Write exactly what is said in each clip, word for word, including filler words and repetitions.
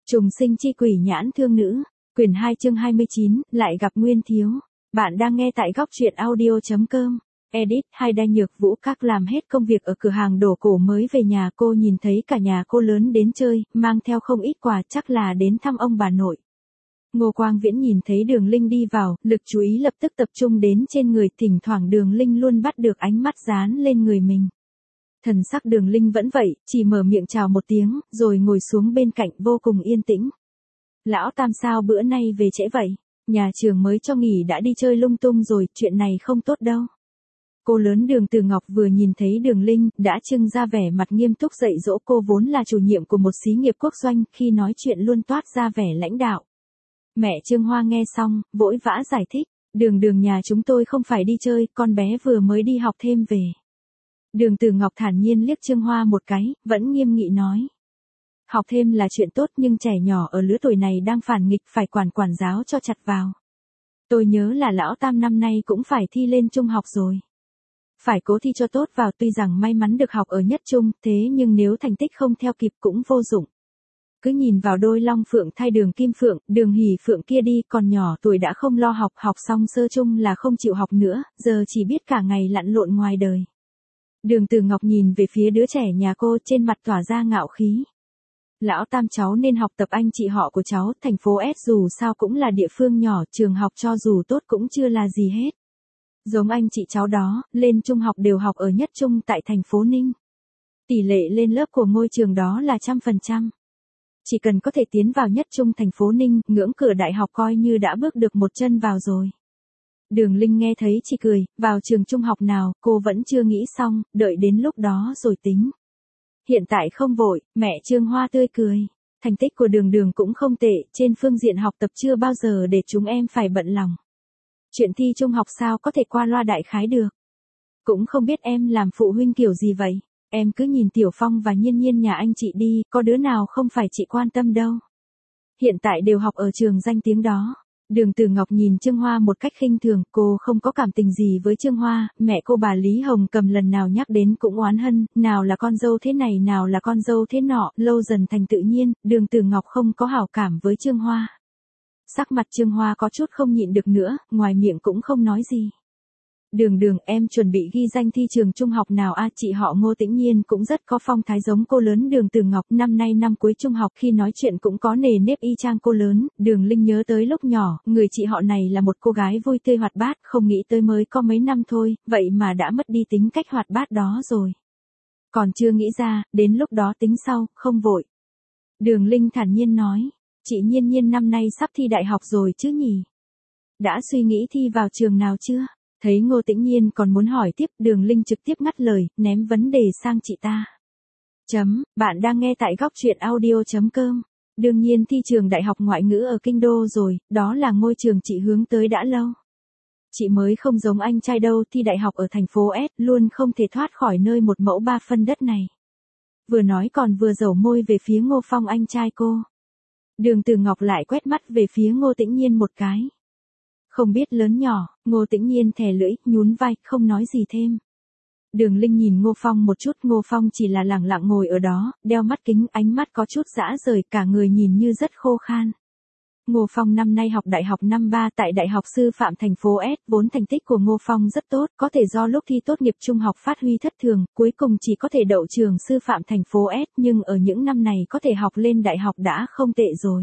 Trùng sinh chi quỷ nhãn thương nữ, quyển hai chương hai mươi chín, lại gặp Nguyên Thiếu. Bạn đang nghe tại góc truyện audio.com. Edit, hai đai nhược vũ các làm hết công việc ở cửa hàng đồ cổ mới về nhà, cô nhìn thấy cả nhà cô lớn đến chơi, mang theo không ít quà, chắc là đến thăm ông bà nội. Ngô Quang Viễn nhìn thấy Đường Linh đi vào, lực chú ý lập tức tập trung đến trên người, thỉnh thoảng Đường Linh luôn bắt được ánh mắt dán lên người mình. Thần sắc Đường Linh vẫn vậy, chỉ mở miệng chào một tiếng, rồi ngồi xuống bên cạnh vô cùng yên tĩnh. Lão Tam sao bữa nay về trễ vậy? Nhà trường mới cho nghỉ đã đi chơi lung tung rồi, chuyện này không tốt đâu. Cô lớn Đường Từ Ngọc vừa nhìn thấy Đường Linh, đã trưng ra vẻ mặt nghiêm túc dạy dỗ cô, vốn là chủ nhiệm của một xí nghiệp quốc doanh, khi nói chuyện luôn toát ra vẻ lãnh đạo. Mẹ Trương Hoa nghe xong, vội vã giải thích, Đường Đường nhà chúng tôi không phải đi chơi, con bé vừa mới đi học thêm về. Đường Từ Ngọc thản nhiên liếc Trương Hoa một cái, vẫn nghiêm nghị nói. Học thêm là chuyện tốt nhưng trẻ nhỏ ở lứa tuổi này đang phản nghịch, phải quản quản giáo cho chặt vào. Tôi nhớ là lão Tam năm nay cũng phải thi lên trung học rồi. Phải cố thi cho tốt vào, tuy rằng may mắn được học ở nhất trung, thế nhưng nếu thành tích không theo kịp cũng vô dụng. Cứ nhìn vào đôi Long Phượng thay Đường Kim Phượng, Đường Hỷ Phượng kia đi, còn nhỏ tuổi đã không lo học, học xong sơ trung là không chịu học nữa, giờ chỉ biết cả ngày lặn lộn ngoài đời. Đường Từ Ngọc nhìn về phía đứa trẻ nhà cô, trên mặt tỏa ra ngạo khí. Lão Tam cháu nên học tập anh chị họ của cháu, thành phố S dù sao cũng là địa phương nhỏ, trường học cho dù tốt cũng chưa là gì hết. Giống anh chị cháu đó, lên trung học đều học ở nhất trung tại thành phố Ninh. Tỷ lệ lên lớp của ngôi trường đó là trăm phần trăm. Chỉ cần có thể tiến vào nhất trung thành phố Ninh, ngưỡng cửa đại học coi như đã bước được một chân vào rồi. Đường Linh nghe thấy chỉ cười, vào trường trung học nào, cô vẫn chưa nghĩ xong, đợi đến lúc đó rồi tính. Hiện tại không vội, mẹ Trương Hoa tươi cười. Thành tích của Đường Đường cũng không tệ, trên phương diện học tập chưa bao giờ để chúng em phải bận lòng. Chuyện thi trung học sao có thể qua loa đại khái được. Cũng không biết em làm phụ huynh kiểu gì vậy. Em cứ nhìn Tiểu Phong và Nhiên Nhiên nhà anh chị đi, có đứa nào không phải chị quan tâm đâu. Hiện tại đều học ở trường danh tiếng đó. Đường Từ Ngọc nhìn Trương Hoa một cách khinh thường, cô không có cảm tình gì với Trương Hoa, mẹ cô bà Lý Hồng Cầm lần nào nhắc đến cũng oán hân, nào là con dâu thế này nào là con dâu thế nọ, lâu dần thành tự nhiên, Đường Từ Ngọc không có hảo cảm với Trương Hoa. Sắc mặt Trương Hoa có chút không nhịn được nữa, ngoài miệng cũng không nói gì. Đường Đường, em chuẩn bị ghi danh thi trường trung học nào a? À, chị họ Ngô Tĩnh Nhiên cũng rất có phong thái giống cô lớn Đường Từ Ngọc, năm nay năm cuối trung học, khi nói chuyện cũng có nề nếp y chang cô lớn. Đường Linh nhớ tới lúc nhỏ, người chị họ này là một cô gái vui tươi hoạt bát, không nghĩ tới mới có mấy năm thôi, vậy mà đã mất đi tính cách hoạt bát đó rồi. Còn chưa nghĩ ra, đến lúc đó tính sau, không vội. Đường Linh thản nhiên nói, chị Nhiên Nhiên năm nay sắp thi đại học rồi chứ nhỉ? Đã suy nghĩ thi vào trường nào chưa? Thấy Ngô Tĩnh Nhiên còn muốn hỏi tiếp, Đường Linh trực tiếp ngắt lời, ném vấn đề sang chị ta. Chấm, bạn đang nghe tại góc truyện audio.com. Đương nhiên thi trường đại học ngoại ngữ ở Kinh Đô rồi, đó là ngôi trường chị hướng tới đã lâu. Chị mới không giống anh trai đâu, thi đại học ở thành phố S, luôn không thể thoát khỏi nơi một mẫu ba phân đất này. Vừa nói còn vừa dẩu môi về phía Ngô Phong anh trai cô. Đường Từ Ngọc lại quét mắt về phía Ngô Tĩnh Nhiên một cái. Không biết lớn nhỏ, Ngô Tĩnh Nhiên thè lưỡi, nhún vai, không nói gì thêm. Đường Linh nhìn Ngô Phong một chút, Ngô Phong chỉ là lẳng lặng ngồi ở đó, đeo mắt kính, ánh mắt có chút rã rời, cả người nhìn như rất khô khan. Ngô Phong năm nay học đại học năm ba tại Đại học Sư phạm thành phố S, vốn thành tích của Ngô Phong rất tốt, có thể do lúc thi tốt nghiệp trung học phát huy thất thường, cuối cùng chỉ có thể đậu trường Sư phạm thành phố S, nhưng ở những năm này có thể học lên đại học đã không tệ rồi.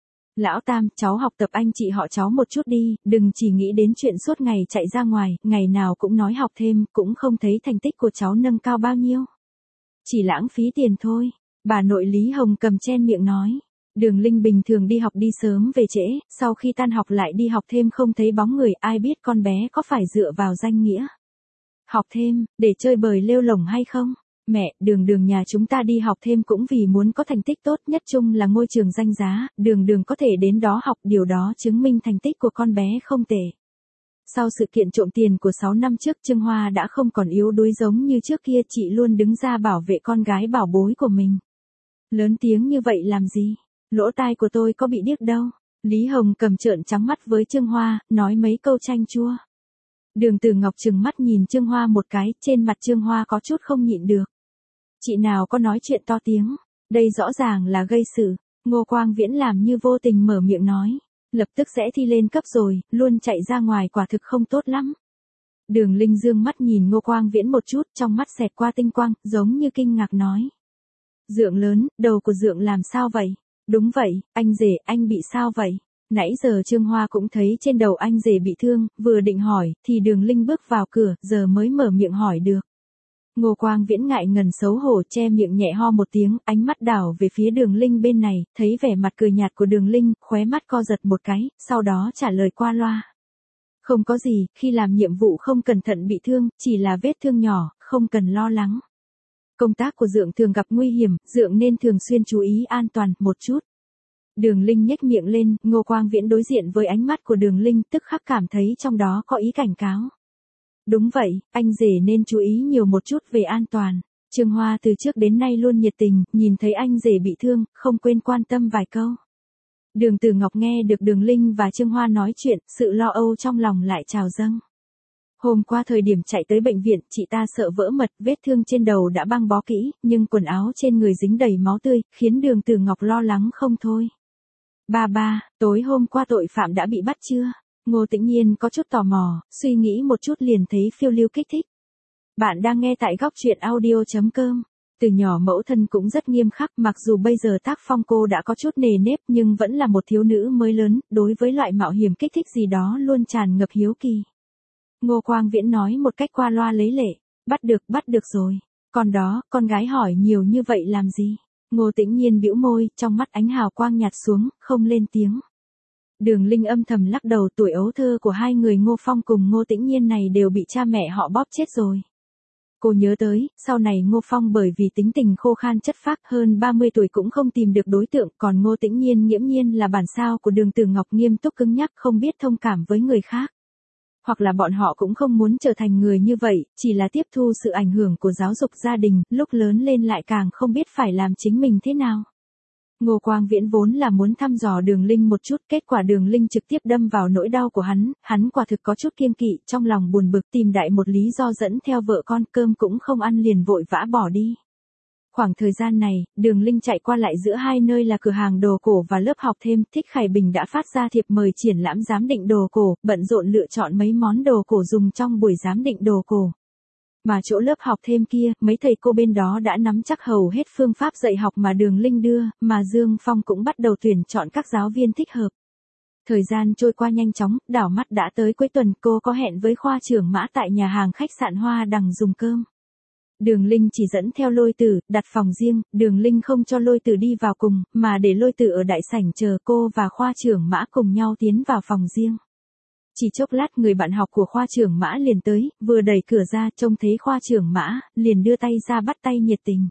Lão Tam, cháu học tập anh chị họ cháu một chút đi, đừng chỉ nghĩ đến chuyện suốt ngày chạy ra ngoài, ngày nào cũng nói học thêm, cũng không thấy thành tích của cháu nâng cao bao nhiêu. Chỉ lãng phí tiền thôi, bà nội Lý Hồng Cầm chen miệng nói. Đường Linh bình thường đi học đi sớm về trễ, sau khi tan học lại đi học thêm không thấy bóng người, ai biết con bé có phải dựa vào danh nghĩa học thêm, để chơi bời lêu lổng hay không? Mẹ, Đường Đường nhà chúng ta đi học thêm cũng vì muốn có thành tích tốt, nhất chung là ngôi trường danh giá, Đường Đường có thể đến đó học, điều đó chứng minh thành tích của con bé không tệ. Sau sự kiện trộm tiền của sáu năm trước, Trương Hoa đã không còn yếu đuối giống như trước kia, chị luôn đứng ra bảo vệ con gái bảo bối của mình. Lớn tiếng như vậy làm gì? Lỗ tai của tôi có bị điếc đâu. Lý Hồng Cầm trợn trắng mắt với Trương Hoa, nói mấy câu chanh chua. Đường Từ Ngọc trừng mắt nhìn Trương Hoa một cái, trên mặt Trương Hoa có chút không nhịn được. Chị nào có nói chuyện to tiếng, đây rõ ràng là gây sự. Ngô Quang Viễn làm như vô tình mở miệng nói. Lập tức sẽ thi lên cấp rồi, luôn chạy ra ngoài quả thực không tốt lắm. Đường Linh dương mắt nhìn Ngô Quang Viễn một chút, trong mắt xẹt qua tinh quang, giống như kinh ngạc nói. Dượng lớn, đầu của Dượng làm sao vậy? Đúng vậy, anh rể, anh bị sao vậy? Nãy giờ Trương Hoa cũng thấy trên đầu anh rể bị thương, vừa định hỏi, thì Đường Linh bước vào cửa, giờ mới mở miệng hỏi được. Ngô Quang Viễn ngại ngần xấu hổ che miệng nhẹ ho một tiếng, ánh mắt đảo về phía Đường Linh bên này, thấy vẻ mặt cười nhạt của Đường Linh, khóe mắt co giật một cái, sau đó trả lời qua loa. Không có gì, khi làm nhiệm vụ không cẩn thận bị thương, chỉ là vết thương nhỏ, không cần lo lắng. Công tác của Dượng thường gặp nguy hiểm, Dượng nên thường xuyên chú ý an toàn, một chút. Đường Linh nhếch miệng lên, Ngô Quang Viễn đối diện với ánh mắt của Đường Linh, tức khắc cảm thấy trong đó có ý cảnh cáo. Đúng vậy, anh rể nên chú ý nhiều một chút về an toàn. Trương Hoa từ trước đến nay luôn nhiệt tình, nhìn thấy anh rể bị thương, không quên quan tâm vài câu. Đường Tử Ngọc nghe được Đường Linh và Trương Hoa nói chuyện, sự lo âu trong lòng lại trào dâng. Hôm qua thời điểm chạy tới bệnh viện, chị ta sợ vỡ mật, vết thương trên đầu đã băng bó kỹ, nhưng quần áo trên người dính đầy máu tươi, khiến Đường Tử Ngọc lo lắng không thôi. Ba ba, tối hôm qua tội phạm đã bị bắt chưa? Ngô Tĩnh Nhiên có chút tò mò, suy nghĩ một chút liền thấy phiêu lưu kích thích. Bạn đang nghe tại góc truyện audio chấm com. Từ nhỏ mẫu thân cũng rất nghiêm khắc, mặc dù bây giờ tác phong cô đã có chút nề nếp nhưng vẫn là một thiếu nữ mới lớn, đối với loại mạo hiểm kích thích gì đó luôn tràn ngập hiếu kỳ. Ngô Quang Viễn nói một cách qua loa lấy lệ, bắt được, bắt được rồi. Còn đó, con gái hỏi nhiều như vậy làm gì? Ngô Tĩnh Nhiên bĩu môi, trong mắt ánh hào quang nhạt xuống, không lên tiếng. Đường Linh âm thầm lắc đầu, tuổi ấu thơ của hai người Ngô Phong cùng Ngô Tĩnh Nhiên này đều bị cha mẹ họ bóp chết rồi. Cô nhớ tới, sau này Ngô Phong bởi vì tính tình khô khan chất phác hơn ba mươi tuổi cũng không tìm được đối tượng, còn Ngô Tĩnh Nhiên nghiễm nhiên là bản sao của Đường Tử Ngọc nghiêm túc cứng nhắc không biết thông cảm với người khác. Hoặc là bọn họ cũng không muốn trở thành người như vậy, chỉ là tiếp thu sự ảnh hưởng của giáo dục gia đình, lúc lớn lên lại càng không biết phải làm chính mình thế nào. Ngô Quang Viễn vốn là muốn thăm dò Đường Linh một chút, kết quả Đường Linh trực tiếp đâm vào nỗi đau của hắn, hắn quả thực có chút kiêng kỵ, trong lòng buồn bực tìm đại một lý do dẫn theo vợ con, cơm cũng không ăn liền vội vã bỏ đi. Khoảng thời gian này, Đường Linh chạy qua lại giữa hai nơi là cửa hàng đồ cổ và lớp học thêm, Thích Khải Bình đã phát ra thiệp mời triển lãm giám định đồ cổ, bận rộn lựa chọn mấy món đồ cổ dùng trong buổi giám định đồ cổ. Mà chỗ lớp học thêm kia, mấy thầy cô bên đó đã nắm chắc hầu hết phương pháp dạy học mà Đường Linh đưa, mà Dương Phong cũng bắt đầu tuyển chọn các giáo viên thích hợp. Thời gian trôi qua nhanh chóng, đảo mắt đã tới cuối tuần, cô có hẹn với khoa trưởng Mã tại nhà hàng khách sạn Hoa Đằng dùng cơm. Đường Linh chỉ dẫn theo Lôi Tử, đặt phòng riêng, Đường Linh không cho Lôi Tử đi vào cùng, mà để Lôi Tử ở đại sảnh chờ cô và khoa trưởng Mã cùng nhau tiến vào phòng riêng. Chỉ chốc lát người bạn học của khoa trưởng Mã liền tới, vừa đẩy cửa ra trông thấy khoa trưởng Mã, liền đưa tay ra bắt tay nhiệt tình.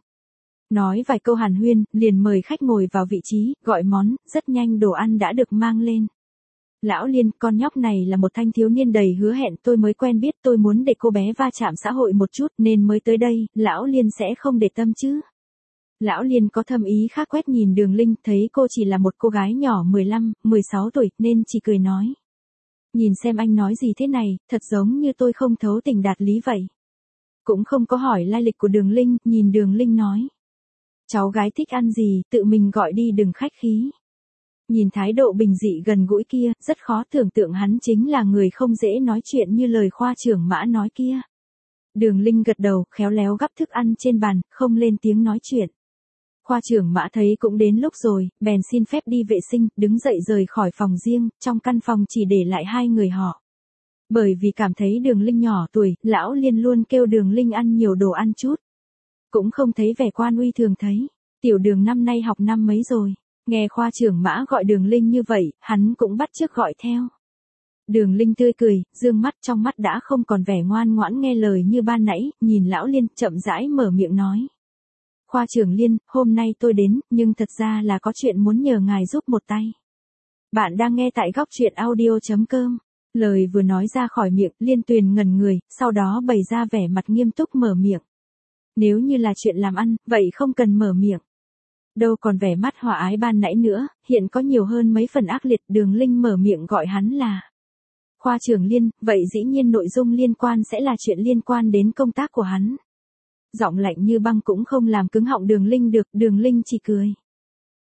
Nói vài câu hàn huyên, liền mời khách ngồi vào vị trí, gọi món, rất nhanh đồ ăn đã được mang lên. Lão Liên, con nhóc này là một thanh thiếu niên đầy hứa hẹn, tôi mới quen biết, tôi muốn để cô bé va chạm xã hội một chút nên mới tới đây, Lão Liên sẽ không để tâm chứ. Lão Liên có thâm ý khác quét nhìn Đường Linh, thấy cô chỉ là một cô gái nhỏ mười lăm, mười sáu tuổi nên chỉ cười nói. Nhìn xem anh nói gì thế này, thật giống như tôi không thấu tình đạt lý vậy. Cũng không có hỏi lai lịch của Đường Linh, nhìn Đường Linh nói. Cháu gái thích ăn gì, tự mình gọi đi đừng khách khí. Nhìn thái độ bình dị gần gũi kia, rất khó tưởng tượng hắn chính là người không dễ nói chuyện như lời khoa trưởng Mã nói kia. Đường Linh gật đầu, khéo léo gắp thức ăn trên bàn, không lên tiếng nói chuyện. Khoa trưởng Mã thấy cũng đến lúc rồi, bèn xin phép đi vệ sinh, đứng dậy rời khỏi phòng riêng, trong căn phòng chỉ để lại hai người họ. Bởi vì cảm thấy Đường Linh nhỏ tuổi, Lão Liên luôn kêu Đường Linh ăn nhiều đồ ăn chút. Cũng không thấy vẻ quan uy thường thấy. Tiểu Đường năm nay học năm mấy rồi. Nghe khoa trưởng Mã gọi Đường Linh như vậy, hắn cũng bắt chước gọi theo. Đường Linh tươi cười, dương mắt, trong mắt đã không còn vẻ ngoan ngoãn nghe lời như ban nãy, nhìn Lão Liên, chậm rãi mở miệng nói. Khoa trưởng Liên, hôm nay tôi đến, nhưng thật ra là có chuyện muốn nhờ ngài giúp một tay. Bạn đang nghe tại góc truyện audio chấm com. Lời vừa nói ra khỏi miệng, Liên Tuyền ngẩn người, sau đó bày ra vẻ mặt nghiêm túc mở miệng. Nếu như là chuyện làm ăn, vậy không cần mở miệng. Đâu còn vẻ mắt hòa ái ban nãy nữa, hiện có nhiều hơn mấy phần ác liệt. Đường Linh mở miệng gọi hắn là khoa trưởng Liên, vậy dĩ nhiên nội dung liên quan sẽ là chuyện liên quan đến công tác của hắn. Giọng lạnh như băng cũng không làm cứng họng Đường Linh được, Đường Linh chỉ cười.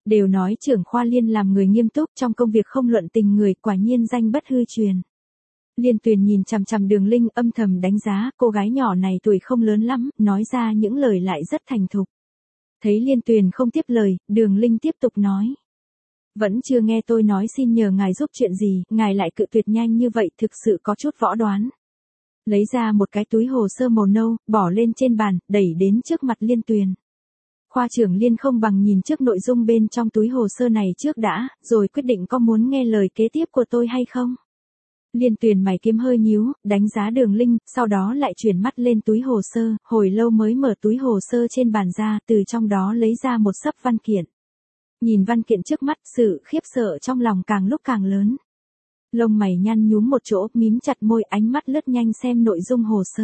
Đều nói trưởng khoa Liên làm người nghiêm túc trong công việc không luận tình người, quả nhiên danh bất hư truyền. Liên Tuyền nhìn chằm chằm Đường Linh âm thầm đánh giá, cô gái nhỏ này tuổi không lớn lắm, nói ra những lời lại rất thành thục. Thấy Liên Tuyền không tiếp lời, Đường Linh tiếp tục nói. Vẫn chưa nghe tôi nói xin nhờ ngài giúp chuyện gì, ngài lại cự tuyệt nhanh như vậy, thực sự có chút võ đoán. Lấy ra một cái túi hồ sơ màu nâu, bỏ lên trên bàn, đẩy đến trước mặt Liên Tuyền. Khoa trưởng Liên không bằng nhìn trước nội dung bên trong túi hồ sơ này trước đã, rồi quyết định có muốn nghe lời kế tiếp của tôi hay không. Liên Tuyền mày kiếm hơi nhíu, đánh giá Đường Linh, sau đó lại chuyển mắt lên túi hồ sơ, hồi lâu mới mở túi hồ sơ trên bàn ra, từ trong đó lấy ra một xấp văn kiện. Nhìn văn kiện trước mắt, sự khiếp sợ trong lòng càng lúc càng lớn. Lông mày nhăn nhúm một chỗ, mím chặt môi, ánh mắt lướt nhanh xem nội dung hồ sơ.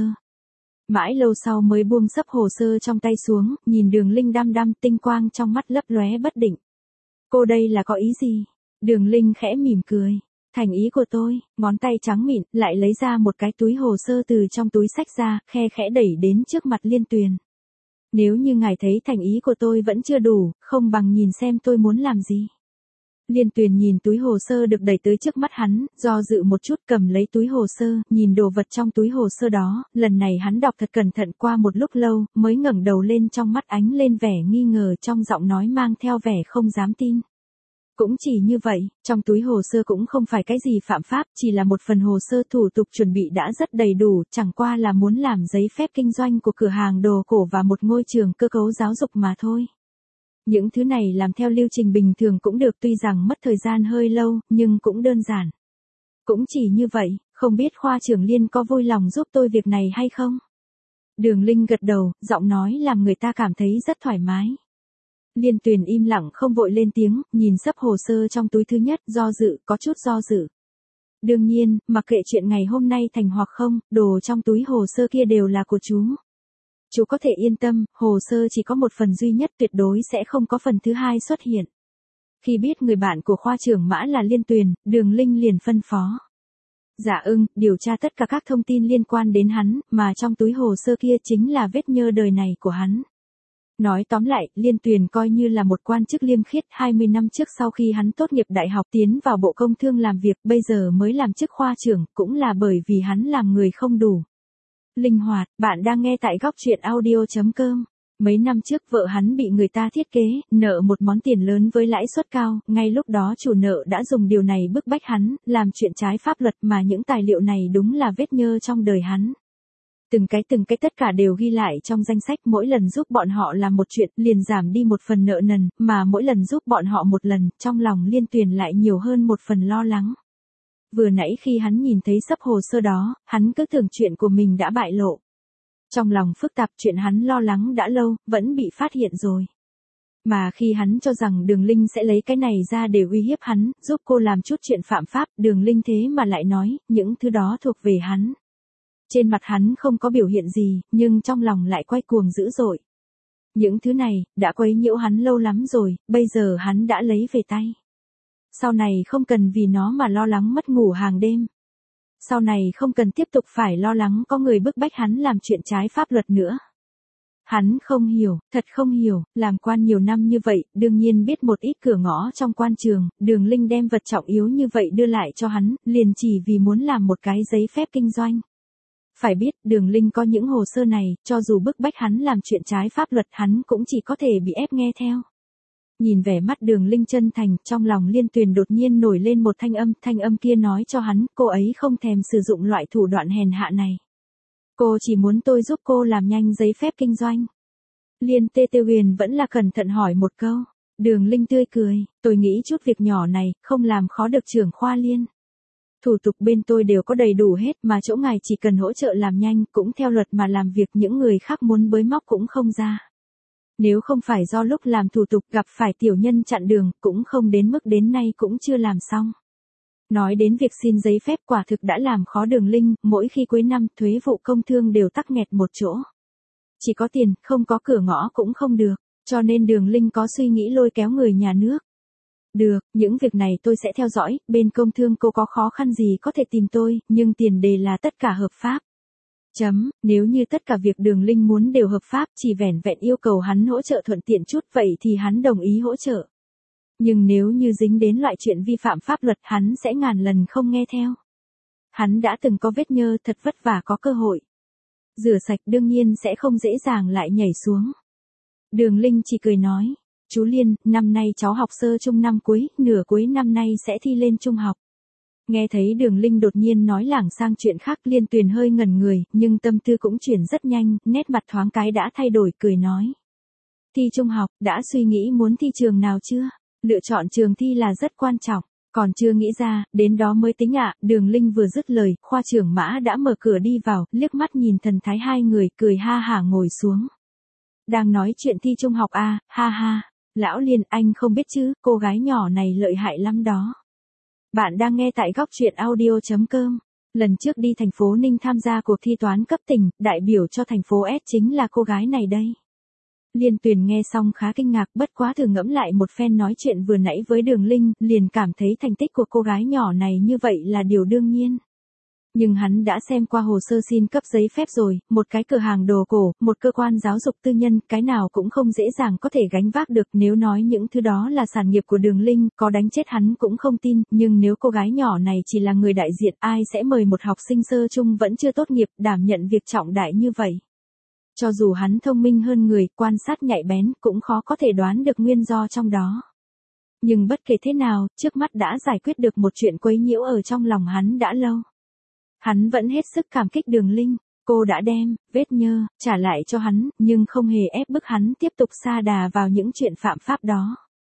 Mãi lâu sau mới buông xấp hồ sơ trong tay xuống, nhìn Đường Linh đăm đăm, tinh quang trong mắt lấp lóe bất định. Cô đây là có ý gì? Đường Linh khẽ mỉm cười. Thành ý của tôi, ngón tay trắng mịn, lại lấy ra một cái túi hồ sơ từ trong túi xách ra, khe khẽ đẩy đến trước mặt Liên Tuyền. Nếu như ngài thấy thành ý của tôi vẫn chưa đủ, không bằng nhìn xem tôi muốn làm gì. Liên Tuyền nhìn túi hồ sơ được đẩy tới trước mắt hắn, do dự một chút cầm lấy túi hồ sơ, nhìn đồ vật trong túi hồ sơ đó, lần này hắn đọc thật cẩn thận qua một lúc lâu, mới ngẩng đầu lên, trong mắt ánh lên vẻ nghi ngờ, trong giọng nói mang theo vẻ không dám tin. Cũng chỉ như vậy, trong túi hồ sơ cũng không phải cái gì phạm pháp, chỉ là một phần hồ sơ thủ tục chuẩn bị đã rất đầy đủ, chẳng qua là muốn làm giấy phép kinh doanh của cửa hàng đồ cổ và một ngôi trường cơ cấu giáo dục mà thôi. Những thứ này làm theo lưu trình bình thường cũng được, tuy rằng mất thời gian hơi lâu, nhưng cũng đơn giản. Cũng chỉ như vậy, không biết khoa trưởng Liên có vui lòng giúp tôi việc này hay không? Đường Linh gật đầu, giọng nói làm người ta cảm thấy rất thoải mái. Liên Tuyền im lặng không vội lên tiếng, nhìn xấp hồ sơ trong túi thứ nhất, do dự, có chút do dự. Đương nhiên, mặc kệ chuyện ngày hôm nay thành hoặc không, đồ trong túi hồ sơ kia đều là của chú. Chú có thể yên tâm, hồ sơ chỉ có một phần duy nhất, tuyệt đối sẽ không có phần thứ hai xuất hiện. Khi biết người bạn của khoa trưởng Mã là Liên Tuyền, Đường Linh liền phân phó. Dạ ưng, điều tra tất cả các thông tin liên quan đến hắn, mà trong túi hồ sơ kia chính là vết nhơ đời này của hắn. Nói tóm lại, Liên Tuyền coi như là một quan chức liêm khiết, hai mươi năm trước sau khi hắn tốt nghiệp đại học tiến vào Bộ Công Thương làm việc, bây giờ mới làm chức khoa trưởng, cũng là bởi vì hắn làm người không đủ linh hoạt. Bạn đang nghe tại góc truyện audio chấm com. Mấy năm trước vợ hắn bị người ta thiết kế, nợ một món tiền lớn với lãi suất cao, ngay lúc đó chủ nợ đã dùng điều này bức bách hắn, làm chuyện trái pháp luật, mà những tài liệu này đúng là vết nhơ trong đời hắn. Từng cái từng cái tất cả đều ghi lại trong danh sách, mỗi lần giúp bọn họ làm một chuyện, liền giảm đi một phần nợ nần, mà mỗi lần giúp bọn họ một lần, trong lòng Liên Tuyền lại nhiều hơn một phần lo lắng. Vừa nãy khi hắn nhìn thấy xấp hồ sơ đó, hắn cứ tưởng chuyện của mình đã bại lộ. Trong lòng phức tạp, chuyện hắn lo lắng đã lâu, vẫn bị phát hiện rồi. Mà khi hắn cho rằng Đường Linh sẽ lấy cái này ra để uy hiếp hắn, giúp cô làm chút chuyện phạm pháp, Đường Linh thế mà lại nói, những thứ đó thuộc về hắn. Trên mặt hắn không có biểu hiện gì, nhưng trong lòng lại quay cuồng dữ dội. Những thứ này, đã quấy nhiễu hắn lâu lắm rồi, bây giờ hắn đã lấy về tay. Sau này không cần vì nó mà lo lắng mất ngủ hàng đêm. Sau này không cần tiếp tục phải lo lắng có người bức bách hắn làm chuyện trái pháp luật nữa. Hắn không hiểu, thật không hiểu, làm quan nhiều năm như vậy, đương nhiên biết một ít cửa ngõ trong quan trường, Đường Linh đem vật trọng yếu như vậy đưa lại cho hắn, liền chỉ vì muốn làm một cái giấy phép kinh doanh. Phải biết, Đường Linh có những hồ sơ này, cho dù bức bách hắn làm chuyện trái pháp luật, hắn cũng chỉ có thể bị ép nghe theo. Nhìn vẻ mắt Đường Linh chân thành, trong lòng Liên Tuyền đột nhiên nổi lên một thanh âm, thanh âm kia nói cho hắn, cô ấy không thèm sử dụng loại thủ đoạn hèn hạ này. Cô chỉ muốn tôi giúp cô làm nhanh giấy phép kinh doanh. Liên Tê Tê Huyền vẫn là cẩn thận hỏi một câu. Đường Linh tươi cười, tôi nghĩ chút việc nhỏ này, không làm khó được trưởng khoa Liên. Thủ tục bên tôi đều có đầy đủ hết, mà chỗ ngài chỉ cần hỗ trợ làm nhanh, cũng theo luật mà làm việc, những người khác muốn bới móc cũng không ra. Nếu không phải do lúc làm thủ tục gặp phải tiểu nhân chặn đường, cũng không đến mức đến nay cũng chưa làm xong. Nói đến việc xin giấy phép, quả thực đã làm khó Đường Linh, mỗi khi cuối năm, thuế vụ công thương đều tắc nghẹt một chỗ. Chỉ có tiền, không có cửa ngõ cũng không được, cho nên Đường Linh có suy nghĩ lôi kéo người nhà nước. Được, những việc này tôi sẽ theo dõi, bên công thương cô có khó khăn gì có thể tìm tôi, nhưng tiền đề là tất cả hợp pháp. Chấm, nếu như tất cả việc Đường Linh muốn đều hợp pháp, chỉ vẻn vẹn yêu cầu hắn hỗ trợ thuận tiện chút, vậy thì hắn đồng ý hỗ trợ. Nhưng nếu như dính đến loại chuyện vi phạm pháp luật hắn sẽ ngàn lần không nghe theo. Hắn đã từng có vết nhơ thật vất vả có cơ hội. Rửa sạch đương nhiên sẽ không dễ dàng lại nhảy xuống. Đường Linh chỉ cười nói, chú Liên, năm nay cháu học sơ trung năm cuối, nửa cuối năm nay sẽ thi lên trung học. Nghe thấy Đường Linh đột nhiên nói lảng sang chuyện khác, Liên Tuyền hơi ngẩn người, nhưng tâm tư cũng chuyển rất nhanh, nét mặt thoáng cái đã thay đổi, cười nói. Thi trung học, đã suy nghĩ muốn thi trường nào chưa? Lựa chọn trường thi là rất quan trọng, còn chưa nghĩ ra, đến đó mới tính ạ. Đường Linh vừa dứt lời, khoa trưởng Mã đã mở cửa đi vào, liếc mắt nhìn thần thái hai người, cười ha hả ngồi xuống. Đang nói chuyện thi trung học à, ha ha, lão Liên, anh không biết chứ, cô gái nhỏ này lợi hại lắm đó. Bạn đang nghe tại góc truyện audio chấm com. Lần trước đi thành phố Ninh tham gia cuộc thi toán cấp tỉnh, đại biểu cho thành phố S chính là cô gái này đây. Liên Tuyền nghe xong khá kinh ngạc, bất quá thử ngẫm lại một phen nói chuyện vừa nãy với Đường Linh, liền cảm thấy thành tích của cô gái nhỏ này như vậy là điều đương nhiên. Nhưng hắn đã xem qua hồ sơ xin cấp giấy phép rồi, một cái cửa hàng đồ cổ, một cơ quan giáo dục tư nhân, cái nào cũng không dễ dàng có thể gánh vác được. Nếu nói những thứ đó là sản nghiệp của Đường Linh, có đánh chết hắn cũng không tin, nhưng nếu cô gái nhỏ này chỉ là người đại diện, ai sẽ mời một học sinh sơ trung vẫn chưa tốt nghiệp, đảm nhận việc trọng đại như vậy. Cho dù hắn thông minh hơn người, quan sát nhạy bén, cũng khó có thể đoán được nguyên do trong đó. Nhưng bất kể thế nào, trước mắt đã giải quyết được một chuyện quấy nhiễu ở trong lòng hắn đã lâu. Hắn vẫn hết sức cảm kích Đường Linh, cô đã đem vết nhơ trả lại cho hắn, nhưng không hề ép bức hắn tiếp tục sa đà vào những chuyện phạm pháp đó.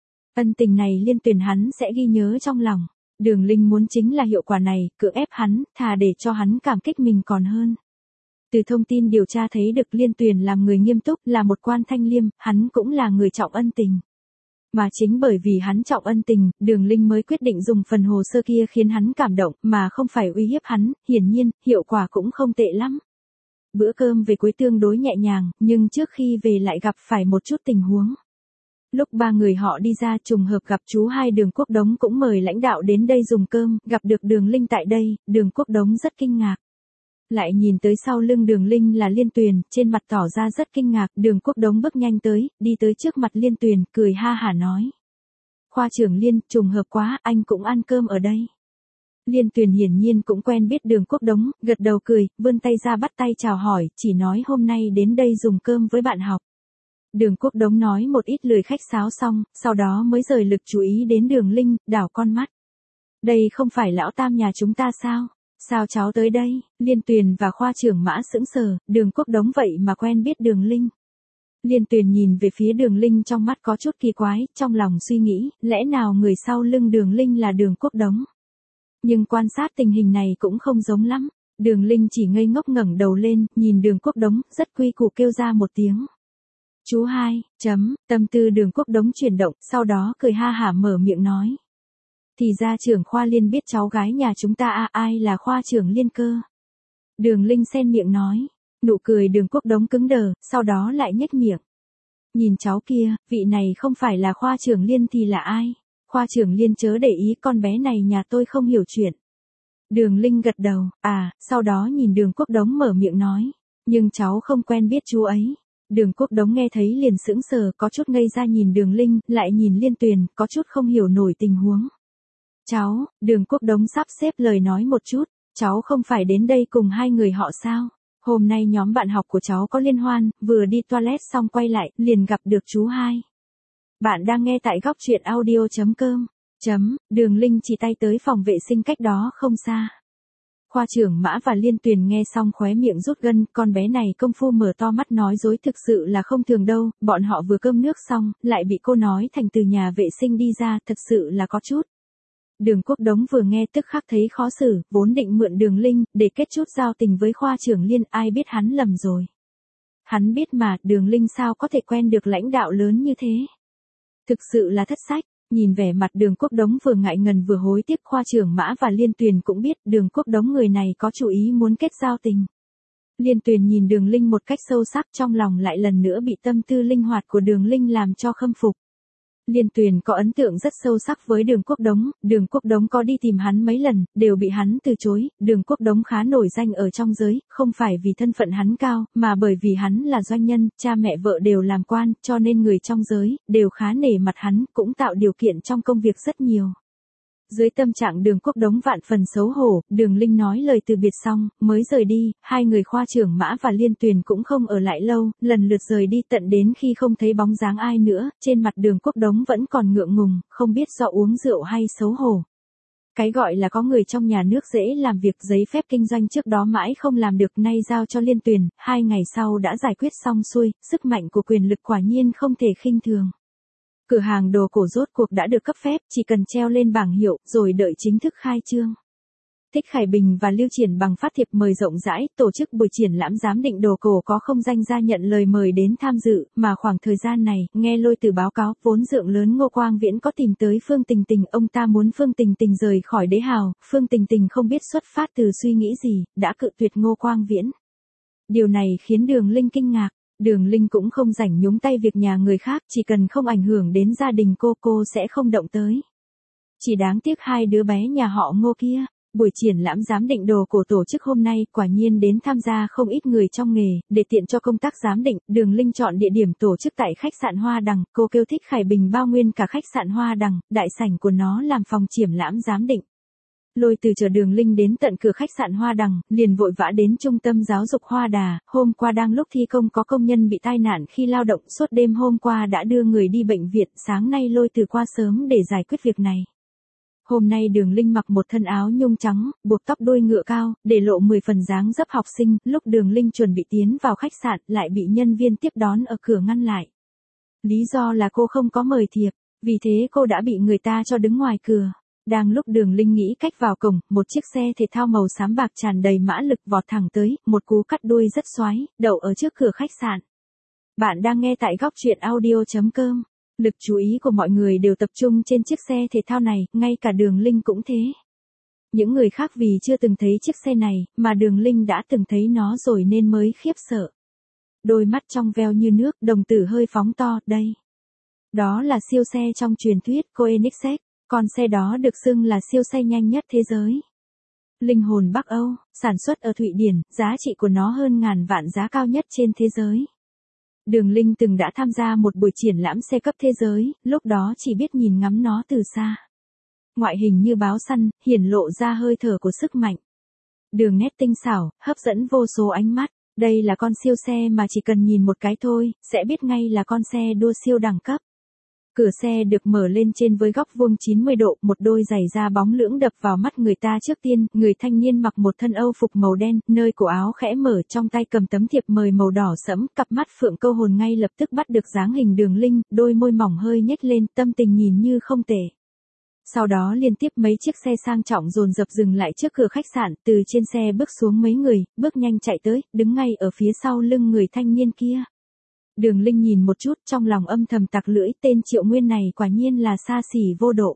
Ân tình này Liên Tuyền hắn sẽ ghi nhớ trong lòng. Đường Linh muốn chính là hiệu quả này, cưỡng ép hắn, thà để cho hắn cảm kích mình còn hơn. Từ thông tin điều tra thấy được Liên Tuyền làm người nghiêm túc, là một quan thanh liêm, hắn cũng là người trọng ân tình. Mà chính bởi vì hắn trọng ân tình, Đường Linh mới quyết định dùng phần hồ sơ kia khiến hắn cảm động, mà không phải uy hiếp hắn, hiển nhiên, hiệu quả cũng không tệ lắm. Bữa cơm về cuối tương đối nhẹ nhàng, nhưng trước khi về lại gặp phải một chút tình huống. Lúc ba người họ đi ra trùng hợp gặp chú hai Đường Quốc Đống cũng mời lãnh đạo đến đây dùng cơm, gặp được Đường Linh tại đây, Đường Quốc Đống rất kinh ngạc. Lại nhìn tới sau lưng Đường Linh là Liên Tuyền, trên mặt tỏ ra rất kinh ngạc, Đường Quốc Đống bước nhanh tới, đi tới trước mặt Liên Tuyền, cười ha hả nói. Khoa trưởng Liên, trùng hợp quá, anh cũng ăn cơm ở đây. Liên Tuyền hiển nhiên cũng quen biết Đường Quốc Đống, gật đầu cười, vươn tay ra bắt tay chào hỏi, chỉ nói hôm nay đến đây dùng cơm với bạn học. Đường Quốc Đống nói một ít lời khách sáo xong, sau đó mới rời lực chú ý đến Đường Linh, đảo con mắt. Đây không phải lão tam nhà chúng ta sao? Sao cháu tới đây? Liên Tuyền và khoa trưởng Mã sững sờ, Đường Quốc Đống vậy mà quen biết Đường Linh. Liên Tuyền nhìn về phía Đường Linh trong mắt có chút kỳ quái, trong lòng suy nghĩ, lẽ nào người sau lưng Đường Linh là Đường Quốc Đống? Nhưng quan sát tình hình này cũng không giống lắm. Đường Linh chỉ ngây ngốc ngẩng đầu lên, nhìn Đường Quốc Đống, rất quy củ kêu ra một tiếng. Chú hai, chấm, tâm tư Đường Quốc Đống chuyển động, sau đó cười ha hả mở miệng nói. Thì ra trưởng khoa Liên biết cháu gái nhà chúng ta à, ai là khoa trưởng Liên cơ? Đường Linh xen miệng nói, nụ cười Đường Quốc Đống cứng đờ, sau đó lại nhếch miệng. Nhìn cháu kia, vị này không phải là khoa trưởng Liên thì là ai? Khoa trưởng Liên chớ để ý, con bé này nhà tôi không hiểu chuyện. Đường Linh gật đầu, à, sau đó nhìn Đường Quốc Đống mở miệng nói, nhưng cháu không quen biết chú ấy. Đường Quốc Đống nghe thấy liền sững sờ, có chút ngây ra nhìn Đường Linh, lại nhìn Liên Tuyền, có chút không hiểu nổi tình huống. Cháu, Đường Quốc Đống sắp xếp lời nói một chút, cháu không phải đến đây cùng hai người họ sao? Hôm nay nhóm bạn học của cháu có liên hoan, vừa đi toilet xong quay lại, liền gặp được chú hai. Bạn đang nghe tại góc truyện audio chấm com. Chấm, Đường Linh chỉ tay tới phòng vệ sinh cách đó không xa. Khoa trưởng Mã và Liên Tuyền nghe xong khóe miệng rút gân, con bé này công phu mở to mắt nói dối thực sự là không thường đâu, bọn họ vừa cơm nước xong, lại bị cô nói thành từ nhà vệ sinh đi ra, thật sự là có chút. Đường Quốc Đống vừa nghe tức khắc thấy khó xử, vốn định mượn Đường Linh, để kết chút giao tình với khoa trưởng Liên, ai biết hắn lầm rồi. Hắn biết mà, Đường Linh sao có thể quen được lãnh đạo lớn như thế. Thực sự là thất sách, nhìn vẻ mặt Đường Quốc Đống vừa ngại ngần vừa hối tiếc, khoa trưởng Mã và Liên Tuyền cũng biết Đường Quốc Đống người này có chủ ý muốn kết giao tình. Liên Tuyền nhìn Đường Linh một cách sâu sắc, trong lòng lại lần nữa bị tâm tư linh hoạt của Đường Linh làm cho khâm phục. Liên Tuyền có ấn tượng rất sâu sắc với Đường Quốc Đống, Đường Quốc Đống có đi tìm hắn mấy lần, đều bị hắn từ chối, Đường Quốc Đống khá nổi danh ở trong giới, không phải vì thân phận hắn cao, mà bởi vì hắn là doanh nhân, cha mẹ vợ đều làm quan, cho nên người trong giới, đều khá nể mặt hắn, cũng tạo điều kiện trong công việc rất nhiều. Dưới tâm trạng Đường Quốc Đống vạn phần xấu hổ, Đường Linh nói lời từ biệt xong, mới rời đi, hai người Khoa Trưởng Mã và Liên Tuyền cũng không ở lại lâu, lần lượt rời đi tận đến khi không thấy bóng dáng ai nữa, trên mặt Đường Quốc Đống vẫn còn ngượng ngùng, không biết do uống rượu hay xấu hổ. Cái gọi là có người trong nhà nước dễ làm việc, giấy phép kinh doanh trước đó mãi không làm được, nay giao cho Liên Tuyền, hai ngày sau đã giải quyết xong xuôi, sức mạnh của quyền lực quả nhiên không thể khinh thường. Cửa hàng đồ cổ rốt cuộc đã được cấp phép, chỉ cần treo lên bảng hiệu, rồi đợi chính thức khai trương. Thích Khải Bình và Lưu Triển Bằng phát thiệp mời rộng rãi, tổ chức buổi triển lãm giám định đồ cổ có không danh gia nhận lời mời đến tham dự, mà khoảng thời gian này, nghe Lôi Từ báo cáo, vốn dượng lớn Ngô Quang Viễn có tìm tới Phương Tình Tình, ông ta muốn Phương Tình Tình rời khỏi Đế Hào, Phương Tình Tình không biết xuất phát từ suy nghĩ gì, đã cự tuyệt Ngô Quang Viễn. Điều này khiến Đường Linh kinh ngạc. Đường Linh cũng không rảnh nhúng tay việc nhà người khác, chỉ cần không ảnh hưởng đến gia đình cô, cô sẽ không động tới. Chỉ đáng tiếc hai đứa bé nhà họ Ngô kia. Buổi triển lãm giám định đồ cổ tổ chức hôm nay, quả nhiên đến tham gia không ít người trong nghề, để tiện cho công tác giám định, Đường Linh chọn địa điểm tổ chức tại khách sạn Hoa Đằng, cô kêu Thích Khải Bình bao nguyên cả khách sạn Hoa Đằng, đại sảnh của nó làm phòng triển lãm giám định. Lôi Từ chờ Đường Linh đến tận cửa khách sạn Hoa Đằng, liền vội vã đến trung tâm giáo dục Hoa Đà, hôm qua đang lúc thi công có công nhân bị tai nạn khi lao động, suốt đêm hôm qua đã đưa người đi bệnh viện, sáng nay Lôi Từ qua sớm để giải quyết việc này. Hôm nay Đường Linh mặc một thân áo nhung trắng, buộc tóc đuôi ngựa cao, để lộ mười phần dáng dấp học sinh, lúc Đường Linh chuẩn bị tiến vào khách sạn, lại bị nhân viên tiếp đón ở cửa ngăn lại. Lý do là cô không có mời thiệp, vì thế cô đã bị người ta cho đứng ngoài cửa. Đang lúc Đường Linh nghĩ cách vào cổng, một chiếc xe thể thao màu xám bạc tràn đầy mã lực vọt thẳng tới, một cú cắt đuôi rất xoái, đậu ở trước cửa khách sạn. Bạn đang nghe tại góc truyện audio chấm com. Lực chú ý của mọi người đều tập trung trên chiếc xe thể thao này, ngay cả Đường Linh cũng thế. Những người khác vì chưa từng thấy chiếc xe này, mà Đường Linh đã từng thấy nó rồi nên mới khiếp sợ. Đôi mắt trong veo như nước, đồng tử hơi phóng to, đây. Đó là siêu xe trong truyền thuyết Koenigsegg. Con xe đó được xưng là siêu xe nhanh nhất thế giới. Linh hồn Bắc Âu, sản xuất ở Thụy Điển, giá trị của nó hơn ngàn vạn, giá cao nhất trên thế giới. Đường Linh từng đã tham gia một buổi triển lãm xe cấp thế giới, lúc đó chỉ biết nhìn ngắm nó từ xa. Ngoại hình như báo săn, hiển lộ ra hơi thở của sức mạnh. Đường nét tinh xảo, hấp dẫn vô số ánh mắt. Đây là con siêu xe mà chỉ cần nhìn một cái thôi, sẽ biết ngay là con xe đua siêu đẳng cấp. Cửa xe được mở lên trên với góc vuông chín mươi độ, một đôi giày da bóng lưỡng đập vào mắt người ta trước tiên, người thanh niên mặc một thân Âu phục màu đen, nơi cổ áo khẽ mở, trong tay cầm tấm thiệp mời màu đỏ sẫm, cặp mắt phượng câu hồn ngay lập tức bắt được dáng hình Đường Linh, đôi môi mỏng hơi nhếch lên, tâm tình nhìn như không tệ. Sau đó liên tiếp mấy chiếc xe sang trọng dồn dập dừng lại trước cửa khách sạn, từ trên xe bước xuống mấy người, bước nhanh chạy tới, đứng ngay ở phía sau lưng người thanh niên kia. Đường Linh nhìn một chút, trong lòng âm thầm tặc lưỡi, tên Triệu Nguyên này quả nhiên là xa xỉ vô độ.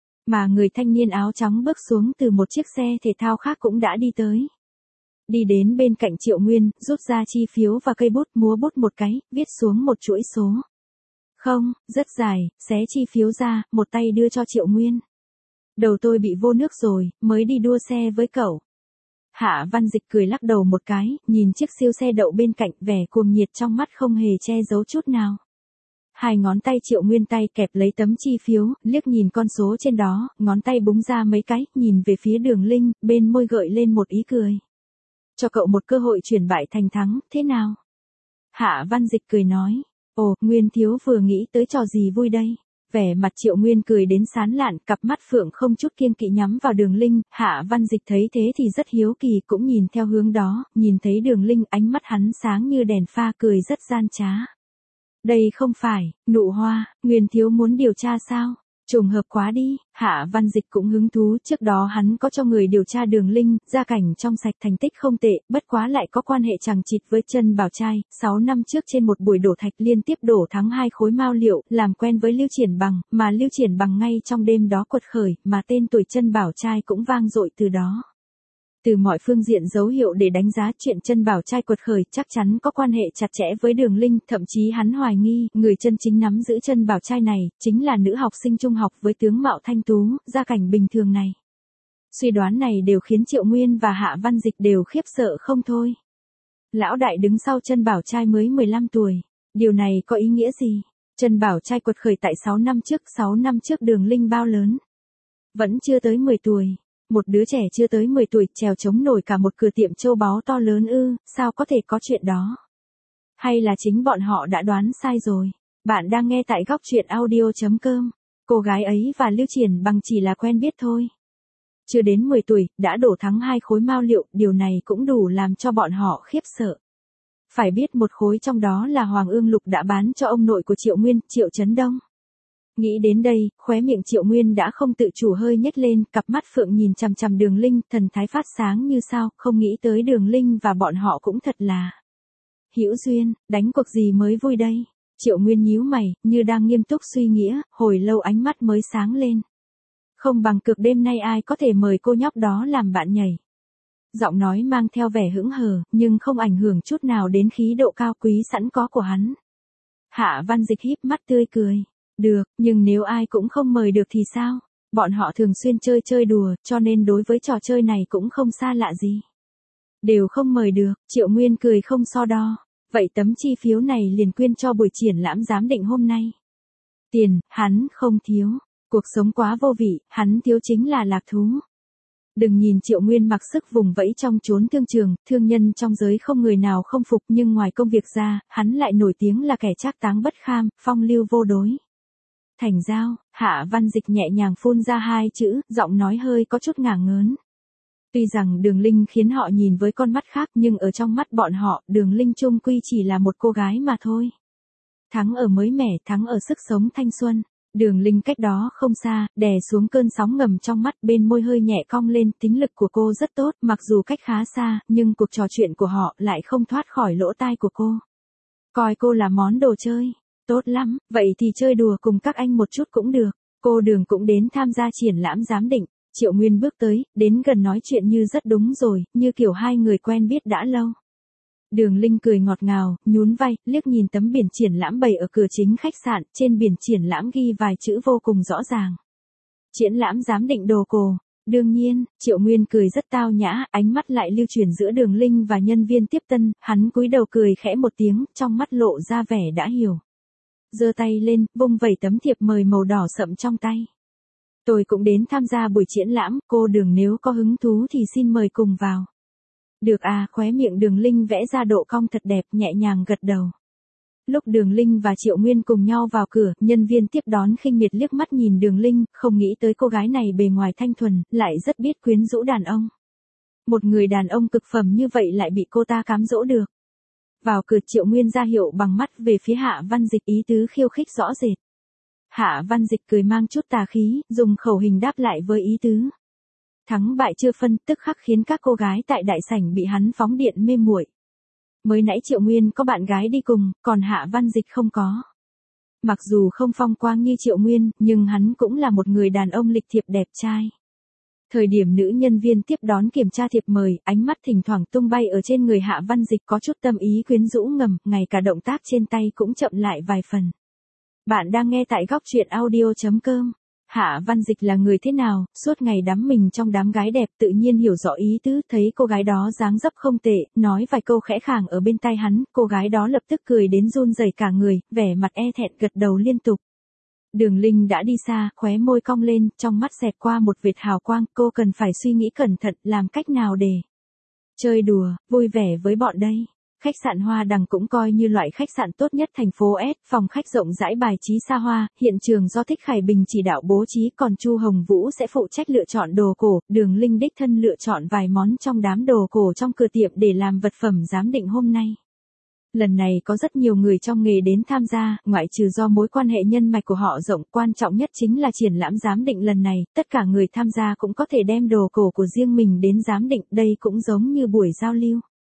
Mà người thanh niên áo trắng bước xuống từ một chiếc xe thể thao khác cũng đã đi tới. Đi đến bên cạnh Triệu Nguyên, rút ra chi phiếu và cây bút, múa bút một cái, viết xuống một chuỗi số. Không, rất dài, xé chi phiếu ra, một tay đưa cho Triệu Nguyên. Đầu tôi bị vô nước rồi, mới đi đua xe với cậu. Hạ Văn Dịch cười lắc đầu một cái, nhìn chiếc siêu xe đậu bên cạnh, vẻ cuồng nhiệt trong mắt không hề che giấu chút nào. Hai ngón tay Triệu Nguyên tay kẹp lấy tấm chi phiếu, liếc nhìn con số trên đó, ngón tay búng ra mấy cái, nhìn về phía Đường Linh, bên môi gợi lên một ý cười. Cho cậu một cơ hội chuyển bại thành thắng, thế nào? Hạ Văn Dịch cười nói, ồ, Nguyên thiếu vừa nghĩ tới trò gì vui đây? Vẻ mặt Triệu Nguyên cười đến sán lạn, cặp mắt phượng không chút kiêng kỵ nhắm vào Đường Linh, Hạ Văn Dịch thấy thế thì rất hiếu kỳ, cũng nhìn theo hướng đó, nhìn thấy Đường Linh, ánh mắt hắn sáng như đèn pha, cười rất gian trá. Đây không phải, nụ hoa, Nguyên thiếu muốn điều tra sao? Trùng hợp quá đi, Hạ Văn Dịch cũng hứng thú, trước đó hắn có cho người điều tra Đường Linh, gia cảnh trong sạch, thành tích không tệ, bất quá lại có quan hệ chằng chịt với Trân Bảo Trai, sáu năm trước trên một buổi đổ thạch liên tiếp đổ thắng hai khối mao liệu, làm quen với Lưu Triển Bằng, mà Lưu Triển Bằng ngay trong đêm đó quật khởi, mà tên tuổi Trân Bảo Trai cũng vang dội từ đó. Từ mọi phương diện dấu hiệu để đánh giá chuyện Trân Bảo Trai quật khởi chắc chắn có quan hệ chặt chẽ với Đường Linh, thậm chí hắn hoài nghi, người chân chính nắm giữ Trân Bảo Trai này, chính là nữ học sinh trung học với tướng mạo thanh tú, gia cảnh bình thường này. Suy đoán này đều khiến Triệu Nguyên và Hạ Văn Dịch đều khiếp sợ không thôi. Lão đại đứng sau Trân Bảo Trai mới mười lăm tuổi, điều này có ý nghĩa gì? Trân Bảo Trai quật khởi tại sáu năm trước, sáu năm trước Đường Linh bao lớn? Vẫn chưa tới mười tuổi. Một đứa trẻ chưa tới mười tuổi trèo chống nổi cả một cửa tiệm châu báu to lớn ư, sao có thể có chuyện đó? Hay là chính bọn họ đã đoán sai rồi? Bạn đang nghe tại góc truyện audio chấm com. Cô gái ấy và Lưu Triển Bằng chỉ là quen biết thôi. Chưa đến mười tuổi, đã đổ thắng hai khối mao liệu, điều này cũng đủ làm cho bọn họ khiếp sợ. Phải biết một khối trong đó là Hoàng Ương Lục đã bán cho ông nội của Triệu Nguyên, Triệu Chấn Đông. Nghĩ đến đây, khóe miệng Triệu Nguyên đã không tự chủ hơi nhếch lên, cặp mắt phượng nhìn chằm chằm Đường Linh, thần thái phát sáng như sao, không nghĩ tới Đường Linh và bọn họ cũng thật là hữu duyên, đánh cuộc gì mới vui đây? Triệu Nguyên nhíu mày, như đang nghiêm túc suy nghĩ, hồi lâu ánh mắt mới sáng lên. Không bằng cược đêm nay ai có thể mời cô nhóc đó làm bạn nhảy. Giọng nói mang theo vẻ hững hờ, nhưng không ảnh hưởng chút nào đến khí độ cao quý sẵn có của hắn. Hạ Văn Dịch híp mắt tươi cười. Được, nhưng nếu ai cũng không mời được thì sao? Bọn họ thường xuyên chơi chơi đùa, cho nên đối với trò chơi này cũng không xa lạ gì. Đều không mời được, Triệu Nguyên cười không so đo. Vậy tấm chi phiếu này liền quyên cho buổi triển lãm giám định hôm nay. Tiền, hắn không thiếu. Cuộc sống quá vô vị, hắn thiếu chính là lạc thú. Đừng nhìn Triệu Nguyên mặc sức vùng vẫy trong chốn thương trường, thương nhân trong giới không người nào không phục, nhưng ngoài công việc ra, hắn lại nổi tiếng là kẻ trác táng bất kham, phong lưu vô đối. Thành giao, Hạ Văn Dịch nhẹ nhàng phun ra hai chữ, giọng nói hơi có chút ngả ngớn. Tuy rằng Đường Linh khiến họ nhìn với con mắt khác, nhưng ở trong mắt bọn họ, Đường Linh chung quy chỉ là một cô gái mà thôi. Thắng ở mới mẻ, thắng ở sức sống thanh xuân. Đường Linh cách đó không xa, đè xuống cơn sóng ngầm trong mắt, bên môi hơi nhẹ cong lên, tính lực của cô rất tốt, mặc dù cách khá xa, nhưng cuộc trò chuyện của họ lại không thoát khỏi lỗ tai của cô. Coi cô là món đồ chơi. Tốt lắm, vậy thì chơi đùa cùng các anh một chút cũng được. Cô Đường cũng đến tham gia triển lãm giám định. Triệu Nguyên bước tới, đến gần nói chuyện như rất đúng rồi, như kiểu hai người quen biết đã lâu. Đường Linh cười ngọt ngào, nhún vai, liếc nhìn tấm biển triển lãm bày ở cửa chính khách sạn, trên biển triển lãm ghi vài chữ vô cùng rõ ràng. Triển lãm giám định đồ cổ. Đương nhiên, Triệu Nguyên cười rất tao nhã, ánh mắt lại lưu chuyển giữa Đường Linh và nhân viên tiếp tân, hắn cúi đầu cười khẽ một tiếng, trong mắt lộ ra vẻ đã hiểu. Giơ tay lên, vung vẩy tấm thiệp mời màu đỏ sậm trong tay. Tôi cũng đến tham gia buổi triển lãm, cô Đường nếu có hứng thú thì xin mời cùng vào. Được à, khóe miệng Đường Linh vẽ ra độ cong thật đẹp, nhẹ nhàng gật đầu. Lúc Đường Linh và Triệu Nguyên cùng nhau vào cửa, nhân viên tiếp đón khinh miệt liếc mắt nhìn Đường Linh, không nghĩ tới cô gái này bề ngoài thanh thuần, lại rất biết quyến rũ đàn ông. Một người đàn ông cực phẩm như vậy lại bị cô ta cám dỗ được. Vào cửa, Triệu Nguyên ra hiệu bằng mắt về phía Hạ Văn Dịch, ý tứ khiêu khích rõ rệt. Hạ Văn Dịch cười mang chút tà khí, dùng khẩu hình đáp lại với ý tứ. Thắng bại chưa phân, tức khắc khiến các cô gái tại đại sảnh bị hắn phóng điện mê muội. Mới nãy Triệu Nguyên có bạn gái đi cùng, còn Hạ Văn Dịch không có. Mặc dù không phong quang như Triệu Nguyên, nhưng hắn cũng là một người đàn ông lịch thiệp đẹp trai. Thời điểm nữ nhân viên tiếp đón kiểm tra thiệp mời, ánh mắt thỉnh thoảng tung bay ở trên người Hạ Văn Dịch có chút tâm ý quyến rũ ngầm, ngay cả động tác trên tay cũng chậm lại vài phần. Bạn đang nghe tại góc truyện audio chấm com. Hạ Văn Dịch là người thế nào, suốt ngày đắm mình trong đám gái đẹp, tự nhiên hiểu rõ ý tứ, thấy cô gái đó dáng dấp không tệ, nói vài câu khẽ khàng ở bên tai hắn, cô gái đó lập tức cười đến run rẩy cả người, vẻ mặt e thẹn gật đầu liên tục. Đường Linh đã đi xa, khóe môi cong lên, trong mắt xẹt qua một vệt hào quang, cô cần phải suy nghĩ cẩn thận, làm cách nào để chơi đùa, vui vẻ với bọn đây. Khách sạn Hoa Đằng cũng coi như loại khách sạn tốt nhất thành phố S, phòng khách rộng rãi bài trí xa hoa, hiện trường do Thích Khải Bình chỉ đạo bố trí, còn Chu Hồng Vũ sẽ phụ trách lựa chọn đồ cổ, Đường Linh đích thân lựa chọn vài món trong đám đồ cổ trong cửa tiệm để làm vật phẩm giám định hôm nay. Lần này có rất nhiều người trong nghề đến tham gia, ngoại trừ do mối quan hệ nhân mạch của họ rộng, quan trọng nhất chính là triển lãm giám định lần này, tất cả người tham gia cũng có thể đem đồ cổ của riêng mình đến giám định, đây cũng giống như buổi giao lưu.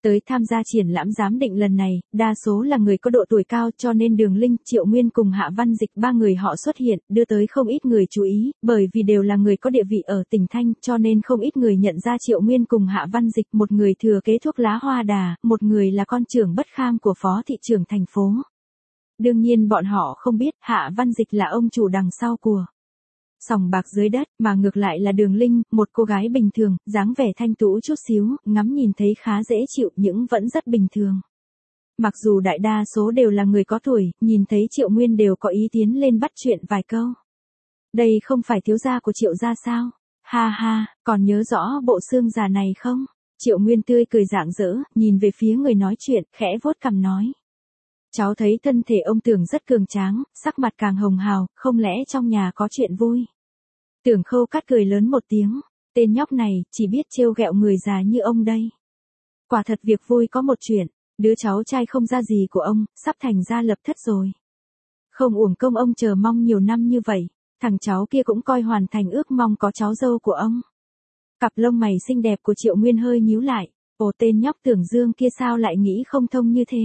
Tới tham gia triển lãm giám định lần này, đa số là người có độ tuổi cao cho nên Đường Linh, Triệu Nguyên cùng Hạ Văn Dịch ba người họ xuất hiện, đưa tới không ít người chú ý, bởi vì đều là người có địa vị ở tỉnh Thanh, cho nên không ít người nhận ra Triệu Nguyên cùng Hạ Văn Dịch, một người thừa kế thuốc lá hoa đà, một người là con trưởng bất kham của phó thị trưởng thành phố. Đương nhiên bọn họ không biết Hạ Văn Dịch là ông chủ đằng sau của sòng bạc dưới đất, mà ngược lại là Đường Linh, một cô gái bình thường, dáng vẻ thanh tú chút xíu, ngắm nhìn thấy khá dễ chịu nhưng vẫn rất bình thường. Mặc dù đại đa số đều là người có tuổi, nhìn thấy Triệu Nguyên đều có ý tiến lên bắt chuyện vài câu. Đây không phải thiếu gia của Triệu gia sao? Ha ha, còn nhớ rõ bộ xương già này không? Triệu Nguyên tươi cười rạng rỡ, nhìn về phía người nói chuyện, khẽ vuốt cằm nói. Cháu thấy thân thể ông Tưởng rất cường tráng, sắc mặt càng hồng hào, không lẽ trong nhà có chuyện vui? Tưởng Khâu Cát cười lớn một tiếng, tên nhóc này chỉ biết trêu ghẹo người già như ông đây. Quả thật việc vui có một chuyện, đứa cháu trai không ra gì của ông, sắp thành gia lập thất rồi. Không uổng công ông chờ mong nhiều năm như vậy, thằng cháu kia cũng coi hoàn thành ước mong có cháu dâu của ông. Cặp lông mày xinh đẹp của Triệu Nguyên hơi nhíu lại, ồ tên nhóc Tưởng Dương kia sao lại nghĩ không thông như thế?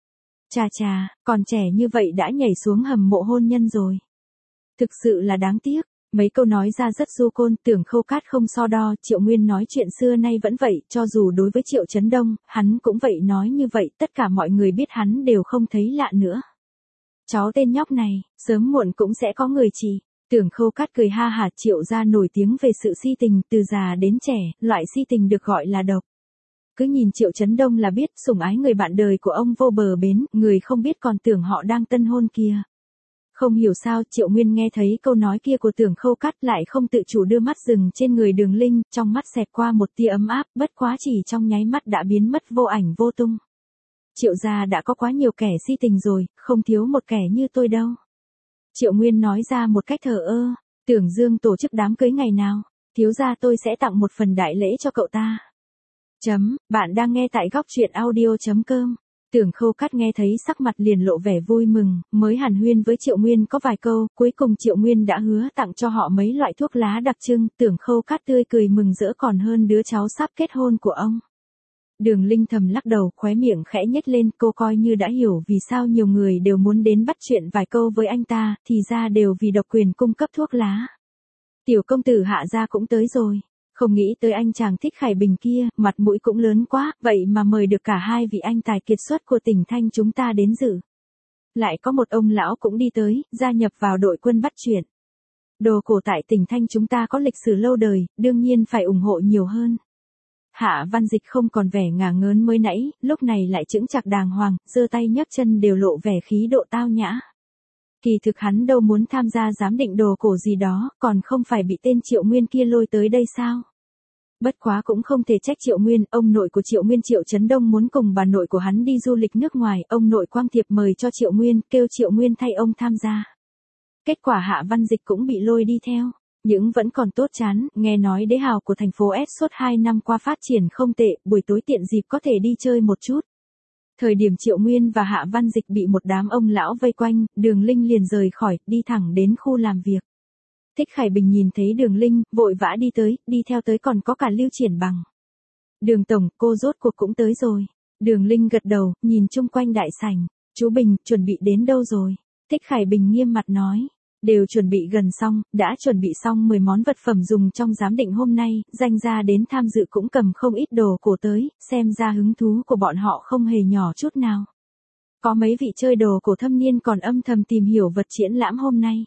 Chà chà, còn trẻ như vậy đã nhảy xuống hầm mộ hôn nhân rồi. Thực sự là đáng tiếc, mấy câu nói ra rất du côn, Tưởng Khâu Cát không so đo, Triệu Nguyên nói chuyện xưa nay vẫn vậy, cho dù đối với Triệu Chấn Đông, hắn cũng vậy nói như vậy, tất cả mọi người biết hắn đều không thấy lạ nữa. Cháu tên nhóc này, sớm muộn cũng sẽ có người chỉ. Tưởng Khâu Cát cười ha hả, Triệu gia nổi tiếng về sự si tình, từ già đến trẻ, loại si tình được gọi là độc. Cứ nhìn Triệu Chấn Đông là biết, sủng ái người bạn đời của ông vô bờ bến, người không biết còn tưởng họ đang tân hôn kia. Không hiểu sao Triệu Nguyên nghe thấy câu nói kia của Tưởng Khâu Cát lại không tự chủ đưa mắt dừng trên người Đường Linh, trong mắt xẹt qua một tia ấm áp, bất quá chỉ trong nháy mắt đã biến mất vô ảnh vô tung. Triệu gia đã có quá nhiều kẻ si tình rồi, không thiếu một kẻ như tôi đâu. Triệu Nguyên nói ra một cách thờ ơ, Tưởng Dương tổ chức đám cưới ngày nào, thiếu gia tôi sẽ tặng một phần đại lễ cho cậu ta. Chấm, bạn đang nghe tại góc truyện audio chấm com. Tưởng Khâu Cát nghe thấy sắc mặt liền lộ vẻ vui mừng, mới hàn huyên với Triệu Nguyên có vài câu, cuối cùng Triệu Nguyên đã hứa tặng cho họ mấy loại thuốc lá đặc trưng, Tưởng Khâu Cát tươi cười mừng rỡ còn hơn đứa cháu sắp kết hôn của ông. Đường Linh thầm lắc đầu, khóe miệng khẽ nhếch lên, cô coi như đã hiểu vì sao nhiều người đều muốn đến bắt chuyện vài câu với anh ta, thì ra đều vì độc quyền cung cấp thuốc lá. Tiểu công tử Hạ gia cũng tới rồi. Không nghĩ tới anh chàng Thích Khải Bình kia, mặt mũi cũng lớn quá, vậy mà mời được cả hai vị anh tài kiệt xuất của tỉnh Thanh chúng ta đến dự. Lại có một ông lão cũng đi tới, gia nhập vào đội quân bắt chuyện. Đồ cổ tại tỉnh Thanh chúng ta có lịch sử lâu đời, đương nhiên phải ủng hộ nhiều hơn. Hạ Văn Dịch không còn vẻ ngả ngớn mới nãy, lúc này lại chững chạc đàng hoàng, giơ tay nhấc chân đều lộ vẻ khí độ tao nhã. Kỳ thực hắn đâu muốn tham gia giám định đồ cổ gì đó, còn không phải bị tên Triệu Nguyên kia lôi tới đây sao? Bất quá cũng không thể trách Triệu Nguyên, ông nội của Triệu Nguyên Triệu Chấn Đông muốn cùng bà nội của hắn đi du lịch nước ngoài, ông nội quang thiệp mời cho Triệu Nguyên, kêu Triệu Nguyên thay ông tham gia. Kết quả Hạ Văn Dịch cũng bị lôi đi theo, nhưng vẫn còn tốt chán, nghe nói đế hào của thành phố S suốt hai năm qua phát triển không tệ, buổi tối tiện dịp có thể đi chơi một chút. Thời điểm Triệu Nguyên và Hạ Văn Dịch bị một đám ông lão vây quanh, Đường Linh liền rời khỏi, đi thẳng đến khu làm việc. Thích Khải Bình nhìn thấy Đường Linh, vội vã đi tới, đi theo tới còn có cả Lưu Triển Bằng. Đường Tổng, cô rốt cuộc cũng tới rồi. Đường Linh gật đầu, nhìn chung quanh đại sảnh. Chú Bình, chuẩn bị đến đâu rồi? Thích Khải Bình nghiêm mặt nói. Đều chuẩn bị gần xong, đã chuẩn bị xong mười món vật phẩm dùng trong giám định hôm nay, danh gia đến tham dự cũng cầm không ít đồ cổ tới, xem ra hứng thú của bọn họ không hề nhỏ chút nào. Có mấy vị chơi đồ cổ thâm niên còn âm thầm tìm hiểu vật triển lãm hôm nay.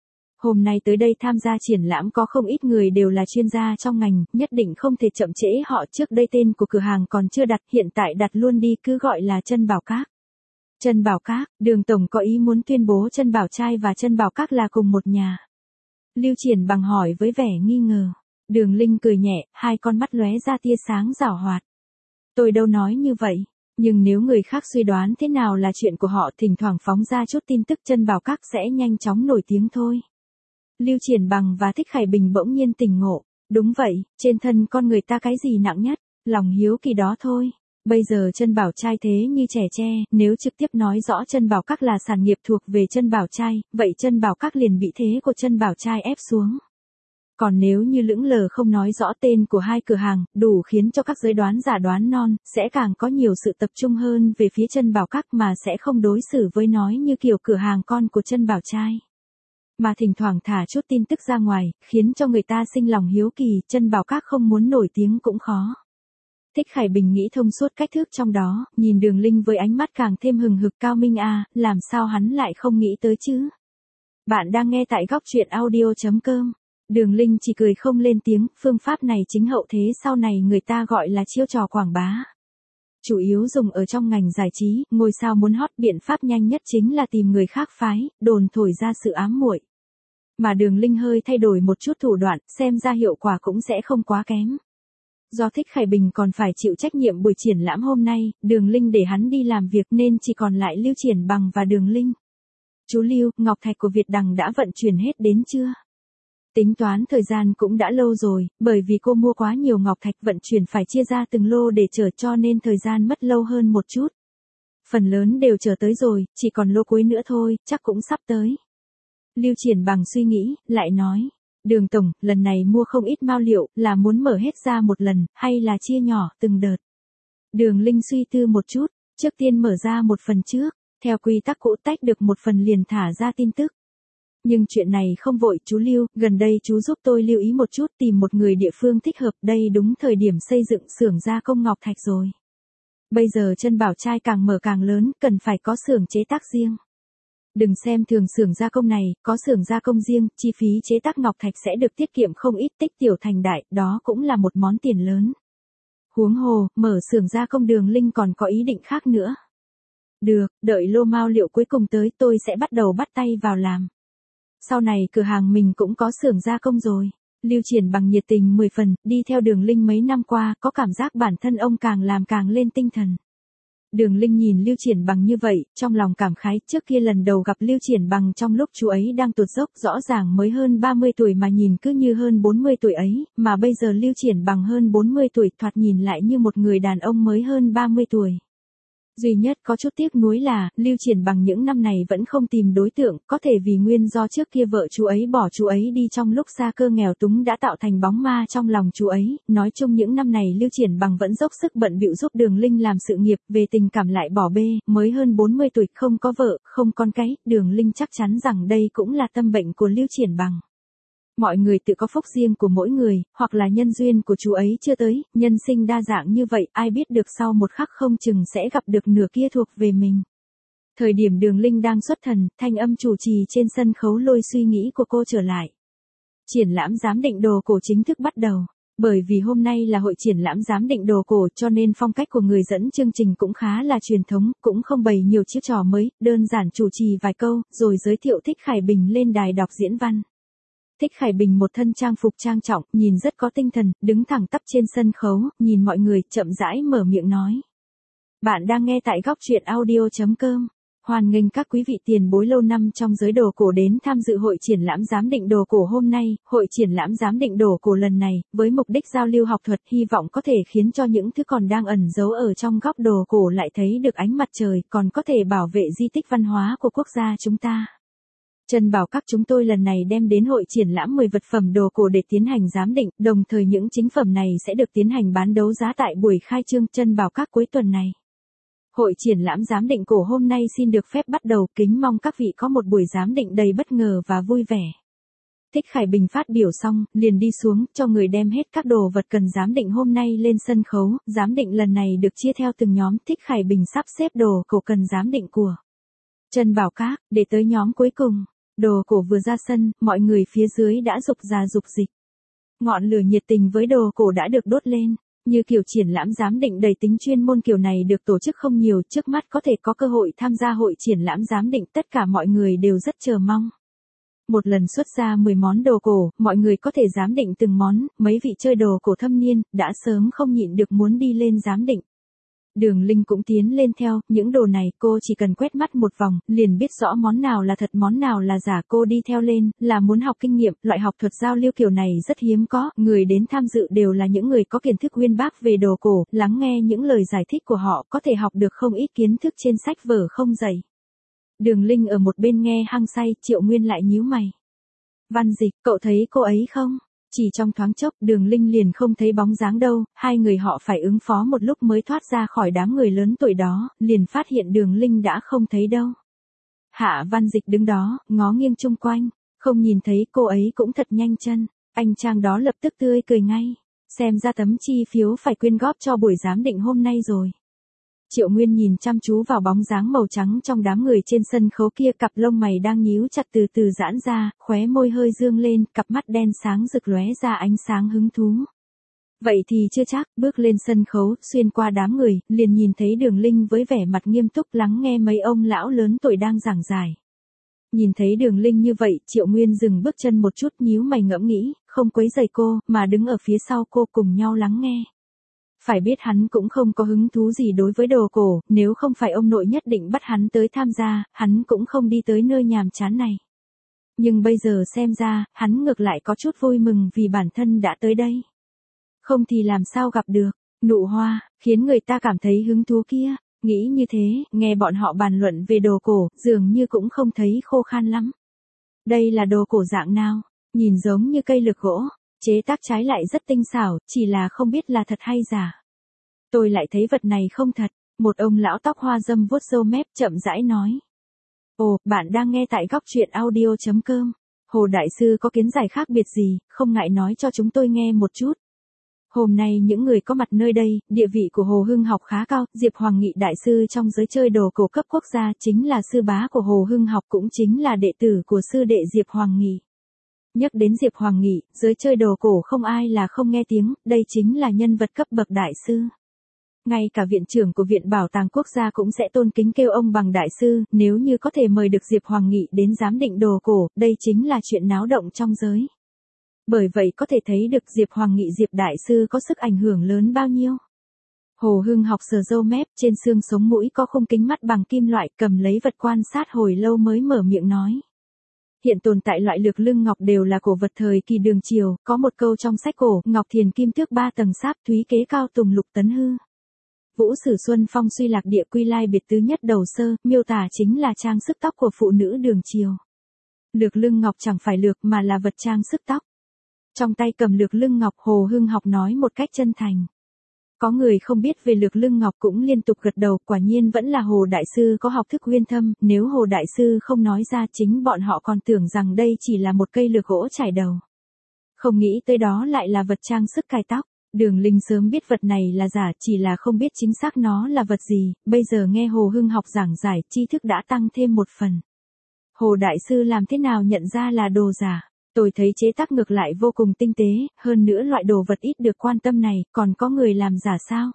Hôm nay tới đây tham gia triển lãm có không ít người đều là chuyên gia trong ngành, nhất định không thể chậm trễ họ, trước đây tên của cửa hàng còn chưa đặt, hiện tại đặt luôn đi, cứ gọi là Trân Bảo Các. Trân Bảo Các, Đường Tổng có ý muốn tuyên bố Trân Bảo Trai và Trân Bảo Các là cùng một nhà. Lưu Triển Bằng hỏi với vẻ nghi ngờ. Đường Linh cười nhẹ, hai con mắt lóe ra tia sáng giảo hoạt. Tôi đâu nói như vậy, nhưng nếu người khác suy đoán thế nào là chuyện của họ, thỉnh thoảng phóng ra chút tin tức Trân Bảo Các sẽ nhanh chóng nổi tiếng thôi. Lưu Triển Bằng và Thích Khải Bình bỗng nhiên tỉnh ngộ. Đúng vậy, trên thân con người ta cái gì nặng nhất? Lòng hiếu kỳ đó thôi. Bây giờ Trân Bảo Trai thế như trẻ tre, nếu trực tiếp nói rõ Trân Bảo Các là sản nghiệp thuộc về Trân Bảo Trai, vậy Trân Bảo Các liền bị thế của Trân Bảo Trai ép xuống. Còn nếu như lững lờ không nói rõ tên của hai cửa hàng, đủ khiến cho các giới đoán giả đoán non, sẽ càng có nhiều sự tập trung hơn về phía Trân Bảo Các mà sẽ không đối xử với nói như kiểu cửa hàng con của Trân Bảo Trai. Mà thỉnh thoảng thả chút tin tức ra ngoài, khiến cho người ta sinh lòng hiếu kỳ, Trân Bảo Các không muốn nổi tiếng cũng khó. Thích Khải Bình nghĩ thông suốt cách thức trong đó, nhìn Đường Linh với ánh mắt càng thêm hừng hực. Cao Minh à, làm sao hắn lại không nghĩ tới chứ? Bạn đang nghe tại góc truyện audio chấm com. Đường Linh chỉ cười không lên tiếng, phương pháp này chính hậu thế sau này người ta gọi là chiêu trò quảng bá. Chủ yếu dùng ở trong ngành giải trí, ngôi sao muốn hot biện pháp nhanh nhất chính là tìm người khác phái, đồn thổi ra sự ám muội. Mà Đường Linh hơi thay đổi một chút thủ đoạn, xem ra hiệu quả cũng sẽ không quá kém. Do Thích Khải Bình còn phải chịu trách nhiệm buổi triển lãm hôm nay, Đường Linh để hắn đi làm việc nên chỉ còn lại Lưu Triển Bằng và Đường Linh. Chú Lưu, ngọc thạch của Việt Đằng đã vận chuyển hết đến chưa? Tính toán thời gian cũng đã lâu rồi, bởi vì cô mua quá nhiều ngọc thạch vận chuyển phải chia ra từng lô để chở cho nên thời gian mất lâu hơn một chút. Phần lớn đều chở tới rồi, chỉ còn lô cuối nữa thôi, chắc cũng sắp tới. Lưu Triển Bằng suy nghĩ, lại nói. Đường tổng, lần này mua không ít mao liệu, là muốn mở hết ra một lần, hay là chia nhỏ, từng đợt? Đường Linh suy tư một chút, trước tiên mở ra một phần trước, theo quy tắc cũ tách được một phần liền thả ra tin tức. Nhưng chuyện này không vội chú Lưu, gần đây chú giúp tôi lưu ý một chút tìm một người địa phương thích hợp, đây đúng thời điểm xây dựng xưởng gia công ngọc thạch rồi. Bây giờ Trân Bảo Trai càng mở càng lớn, cần phải có xưởng chế tác riêng. Đừng xem thường xưởng gia công này, có xưởng gia công riêng, chi phí chế tác ngọc thạch sẽ được tiết kiệm không ít, tích tiểu thành đại, đó cũng là một món tiền lớn. Huống hồ, mở xưởng gia công Đường Linh còn có ý định khác nữa. Được, đợi lô mao liệu cuối cùng tới tôi sẽ bắt đầu bắt tay vào làm. Sau này cửa hàng mình cũng có xưởng gia công rồi. Lưu Triển Bằng nhiệt tình mười phần, đi theo Đường Linh mấy năm qua, có cảm giác bản thân ông càng làm càng lên tinh thần. Đường Linh nhìn Lưu Triển Bằng như vậy, trong lòng cảm khái, trước kia lần đầu gặp Lưu Triển Bằng trong lúc chú ấy đang tuột dốc, rõ ràng mới hơn ba mươi tuổi mà nhìn cứ như hơn bốn mươi tuổi ấy, mà bây giờ Lưu Triển Bằng hơn bốn mươi tuổi, thoạt nhìn lại như một người đàn ông mới hơn ba mươi tuổi. Duy nhất có chút tiếc nuối là, Lưu Triển Bằng những năm này vẫn không tìm đối tượng, có thể vì nguyên do trước kia vợ chú ấy bỏ chú ấy đi trong lúc xa cơ nghèo túng đã tạo thành bóng ma trong lòng chú ấy. Nói chung những năm này Lưu Triển Bằng vẫn dốc sức bận bịu giúp Đường Linh làm sự nghiệp, về tình cảm lại bỏ bê, mới hơn bốn mươi tuổi, không có vợ, không con cái, Đường Linh chắc chắn rằng đây cũng là tâm bệnh của Lưu Triển Bằng. Mọi người tự có phúc riêng của mỗi người, hoặc là nhân duyên của chú ấy chưa tới, nhân sinh đa dạng như vậy, ai biết được sau một khắc không chừng sẽ gặp được nửa kia thuộc về mình. Thời điểm Đường Linh đang xuất thần, thanh âm chủ trì trên sân khấu lôi suy nghĩ của cô trở lại. Triển lãm giám định đồ cổ chính thức bắt đầu. Bởi vì hôm nay là hội triển lãm giám định đồ cổ cho nên phong cách của người dẫn chương trình cũng khá là truyền thống, cũng không bày nhiều chiếc trò mới, đơn giản chủ trì vài câu, rồi giới thiệu Thích Khải Bình lên đài đọc diễn văn. Thích Khải Bình một thân trang phục trang trọng, nhìn rất có tinh thần, đứng thẳng tắp trên sân khấu, nhìn mọi người, chậm rãi mở miệng nói. Bạn đang nghe tại góc truyện audio chấm com. Hoan nghênh các quý vị tiền bối lâu năm trong giới đồ cổ đến tham dự hội triển lãm giám định đồ cổ hôm nay. Hội triển lãm giám định đồ cổ lần này, với mục đích giao lưu học thuật, hy vọng có thể khiến cho những thứ còn đang ẩn giấu ở trong góc đồ cổ lại thấy được ánh mặt trời, còn có thể bảo vệ di tích văn hóa của quốc gia chúng ta. Trân Bảo Các chúng tôi lần này đem đến hội triển lãm mười vật phẩm đồ cổ để tiến hành giám định, đồng thời những chính phẩm này sẽ được tiến hành bán đấu giá tại buổi khai trương Trân Bảo Các cuối tuần này. Hội triển lãm giám định cổ hôm nay xin được phép bắt đầu, kính mong các vị có một buổi giám định đầy bất ngờ và vui vẻ. Thích Khải Bình phát biểu xong, liền đi xuống, cho người đem hết các đồ vật cần giám định hôm nay lên sân khấu. Giám định lần này được chia theo từng nhóm, Thích Khải Bình sắp xếp đồ cổ cần giám định của Trân Bảo Các, để tới nhóm cuối cùng. Đồ cổ vừa ra sân, mọi người phía dưới đã rục rà rục dịch. Ngọn lửa nhiệt tình với đồ cổ đã được đốt lên. Như kiểu triển lãm giám định đầy tính chuyên môn kiểu này được tổ chức không nhiều, trước mắt có thể có cơ hội tham gia hội triển lãm giám định, tất cả mọi người đều rất chờ mong. Một lần xuất ra mười món đồ cổ, mọi người có thể giám định từng món, mấy vị chơi đồ cổ thâm niên, đã sớm không nhịn được muốn đi lên giám định. Đường Linh cũng tiến lên theo, những đồ này cô chỉ cần quét mắt một vòng, liền biết rõ món nào là thật món nào là giả. Cô đi theo lên, là muốn học kinh nghiệm, loại học thuật giao lưu kiểu này rất hiếm có, người đến tham dự đều là những người có kiến thức uyên bác về đồ cổ, lắng nghe những lời giải thích của họ có thể học được không ít kiến thức trên sách vở không dày. Đường Linh ở một bên nghe hăng say, Triệu Nguyên lại nhíu mày. Văn Dịch, cậu thấy cô ấy không? Chỉ trong thoáng chốc, Đường Linh liền không thấy bóng dáng đâu, hai người họ phải ứng phó một lúc mới thoát ra khỏi đám người lớn tuổi đó, liền phát hiện Đường Linh đã không thấy đâu. Hạ Văn Dịch đứng đó, ngó nghiêng chung quanh, không nhìn thấy cô ấy cũng thật nhanh chân, anh chàng đó lập tức tươi cười ngay, xem ra tấm chi phiếu phải quyên góp cho buổi giám định hôm nay rồi. Triệu Nguyên nhìn chăm chú vào bóng dáng màu trắng trong đám người trên sân khấu kia, cặp lông mày đang nhíu chặt từ từ giãn ra, khóe môi hơi dương lên, cặp mắt đen sáng rực lóe ra ánh sáng hứng thú. Vậy thì chưa chắc, bước lên sân khấu, xuyên qua đám người, liền nhìn thấy Đường Linh với vẻ mặt nghiêm túc lắng nghe mấy ông lão lớn tuổi đang giảng giải. Nhìn thấy Đường Linh như vậy, Triệu Nguyên dừng bước chân một chút, nhíu mày ngẫm nghĩ, không quấy rầy cô, mà đứng ở phía sau cô cùng nhau lắng nghe. Phải biết hắn cũng không có hứng thú gì đối với đồ cổ, nếu không phải ông nội nhất định bắt hắn tới tham gia, hắn cũng không đi tới nơi nhàm chán này. Nhưng bây giờ xem ra, hắn ngược lại có chút vui mừng vì bản thân đã tới đây. Không thì làm sao gặp được, nụ hoa, khiến người ta cảm thấy hứng thú kia, nghĩ như thế, nghe bọn họ bàn luận về đồ cổ, dường như cũng không thấy khô khan lắm. Đây là đồ cổ dạng nào, nhìn giống như cây lược gỗ, chế tác trái lại rất tinh xảo, chỉ là không biết là thật hay giả. Tôi lại thấy vật này không thật, một ông lão tóc hoa râm vuốt râu mép chậm rãi nói. Ồ, bạn đang nghe tại góc truyện audio chấm com. Hồ Đại Sư có kiến giải khác biệt gì, không ngại nói cho chúng tôi nghe một chút. Hôm nay những người có mặt nơi đây, địa vị của Hồ Hưng Học khá cao, Diệp Hoàng Nghị Đại Sư trong giới chơi đồ cổ cấp quốc gia chính là sư bá của Hồ Hưng Học, cũng chính là đệ tử của sư đệ Diệp Hoàng Nghị. Nhắc đến Diệp Hoàng Nghị, giới chơi đồ cổ không ai là không nghe tiếng, đây chính là nhân vật cấp bậc đại sư. Ngay cả viện trưởng của Viện Bảo tàng Quốc gia cũng sẽ tôn kính kêu ông bằng đại sư, nếu như có thể mời được Diệp Hoàng Nghị đến giám định đồ cổ, đây chính là chuyện náo động trong giới. Bởi vậy có thể thấy được Diệp Hoàng Nghị Diệp đại sư có sức ảnh hưởng lớn bao nhiêu. Hồ Hưng Học sờ râu mép, trên xương sống mũi có khung kính mắt bằng kim loại, cầm lấy vật quan sát hồi lâu mới mở miệng nói. Hiện tồn tại loại lược lưng ngọc đều là cổ vật thời kỳ Đường Triều, có một câu trong sách cổ, ngọc thiền kim tước ba tầng sáp, thúy kế cao tùng lục tấn hư. Vũ Sử Xuân Phong suy lạc địa quy lai biệt tứ nhất đầu sơ, miêu tả chính là trang sức tóc của phụ nữ Đường Triều. Lược lưng ngọc chẳng phải lược mà là vật trang sức tóc. Trong tay cầm lược lưng ngọc, Hồ Hưng Học nói một cách chân thành. Có người không biết về lược lưng ngọc cũng liên tục gật đầu, quả nhiên vẫn là Hồ Đại Sư có học thức uyên thâm, nếu Hồ Đại Sư không nói ra chính bọn họ còn tưởng rằng đây chỉ là một cây lược gỗ trải đầu. Không nghĩ tới đó lại là vật trang sức cài tóc. Đường Linh sớm biết vật này là giả, chỉ là không biết chính xác nó là vật gì, bây giờ nghe Hồ Hưng Học giảng giải, tri thức đã tăng thêm một phần. Hồ Đại Sư làm thế nào nhận ra là đồ giả? Tôi thấy chế tác ngược lại vô cùng tinh tế, hơn nữa loại đồ vật ít được quan tâm này, còn có người làm giả sao?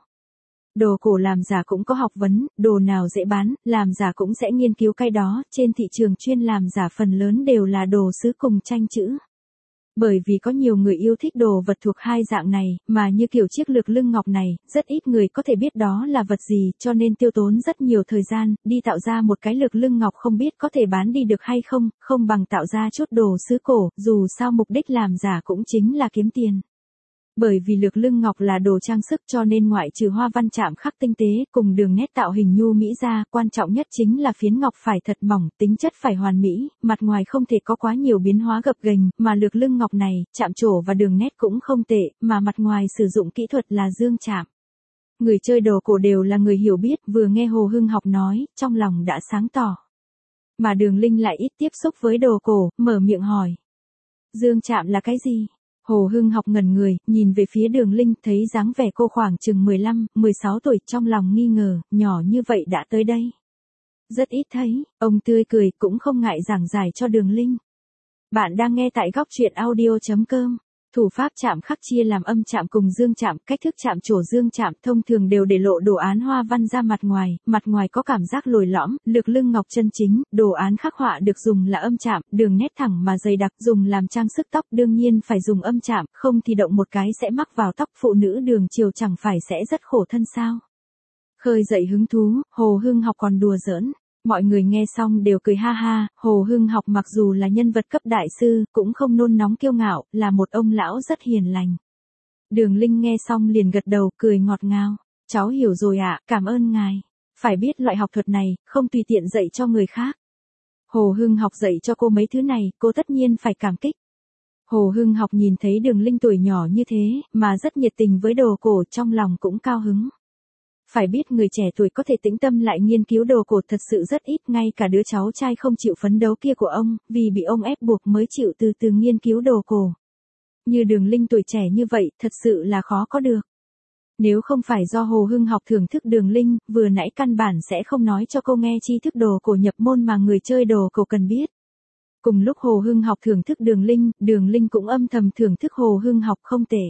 Đồ cổ làm giả cũng có học vấn, đồ nào dễ bán, làm giả cũng sẽ nghiên cứu cái đó, trên thị trường chuyên làm giả phần lớn đều là đồ sứ cùng tranh chữ. Bởi vì có nhiều người yêu thích đồ vật thuộc hai dạng này, mà như kiểu chiếc lược lưng ngọc này, rất ít người có thể biết đó là vật gì, cho nên tiêu tốn rất nhiều thời gian, đi tạo ra một cái lược lưng ngọc không biết có thể bán đi được hay không, không bằng tạo ra chút đồ sứ cổ, dù sao mục đích làm giả cũng chính là kiếm tiền. Bởi vì lược lưng ngọc là đồ trang sức cho nên ngoại trừ hoa văn chạm khắc tinh tế cùng đường nét tạo hình nhu mỹ ra, quan trọng nhất chính là phiến ngọc phải thật mỏng, tính chất phải hoàn mỹ, mặt ngoài không thể có quá nhiều biến hóa gập ghềnh, mà lược lưng ngọc này, chạm trổ và đường nét cũng không tệ, mà mặt ngoài sử dụng kỹ thuật là dương chạm. Người chơi đồ cổ đều là người hiểu biết, vừa nghe Hồ Hưng Học nói, trong lòng đã sáng tỏ. Mà Đường Linh lại ít tiếp xúc với đồ cổ, mở miệng hỏi. Dương chạm là cái gì? Hồ Hưng Học ngẩn người, nhìn về phía Đường Linh, thấy dáng vẻ cô khoảng chừng mười lăm, mười sáu tuổi, trong lòng nghi ngờ, nhỏ như vậy đã tới đây. Rất ít thấy, ông tươi cười, cũng không ngại giảng giải cho Đường Linh. Bạn đang nghe tại góc truyện audio chấm com. Thủ pháp chạm khắc chia làm âm chạm cùng dương chạm, cách thức chạm trổ dương chạm thông thường đều để lộ đồ án hoa văn ra mặt ngoài, mặt ngoài có cảm giác lồi lõm, lược lưng ngọc chân chính, đồ án khắc họa được dùng là âm chạm, đường nét thẳng mà dày đặc, dùng làm trang sức tóc đương nhiên phải dùng âm chạm, không thì động một cái sẽ mắc vào tóc, phụ nữ Đường Triều chẳng phải sẽ rất khổ thân sao. Khơi dậy hứng thú, Hồ Hưng Học còn đùa giỡn. Mọi người nghe xong đều cười ha ha, Hồ Hưng Học mặc dù là nhân vật cấp đại sư, cũng không nôn nóng kiêu ngạo, là một ông lão rất hiền lành. Đường Linh nghe xong liền gật đầu, cười ngọt ngào. Cháu hiểu rồi ạ, cảm ơn ngài. Phải biết loại học thuật này, không tùy tiện dạy cho người khác. Hồ Hưng Học dạy cho cô mấy thứ này, cô tất nhiên phải cảm kích. Hồ Hưng Học nhìn thấy Đường Linh tuổi nhỏ như thế, mà rất nhiệt tình với đồ cổ, trong lòng cũng cao hứng. Phải biết người trẻ tuổi có thể tĩnh tâm lại nghiên cứu đồ cổ thật sự rất ít, ngay cả đứa cháu trai không chịu phấn đấu kia của ông, vì bị ông ép buộc mới chịu từ từ nghiên cứu đồ cổ. Như Đường Linh tuổi trẻ như vậy, thật sự là khó có được. Nếu không phải do Hồ Hưng Học thưởng thức Đường Linh, vừa nãy căn bản sẽ không nói cho cô nghe tri thức đồ cổ nhập môn mà người chơi đồ cổ cần biết. Cùng lúc Hồ Hưng Học thưởng thức Đường Linh, Đường Linh cũng âm thầm thưởng thức Hồ Hưng Học không tệ.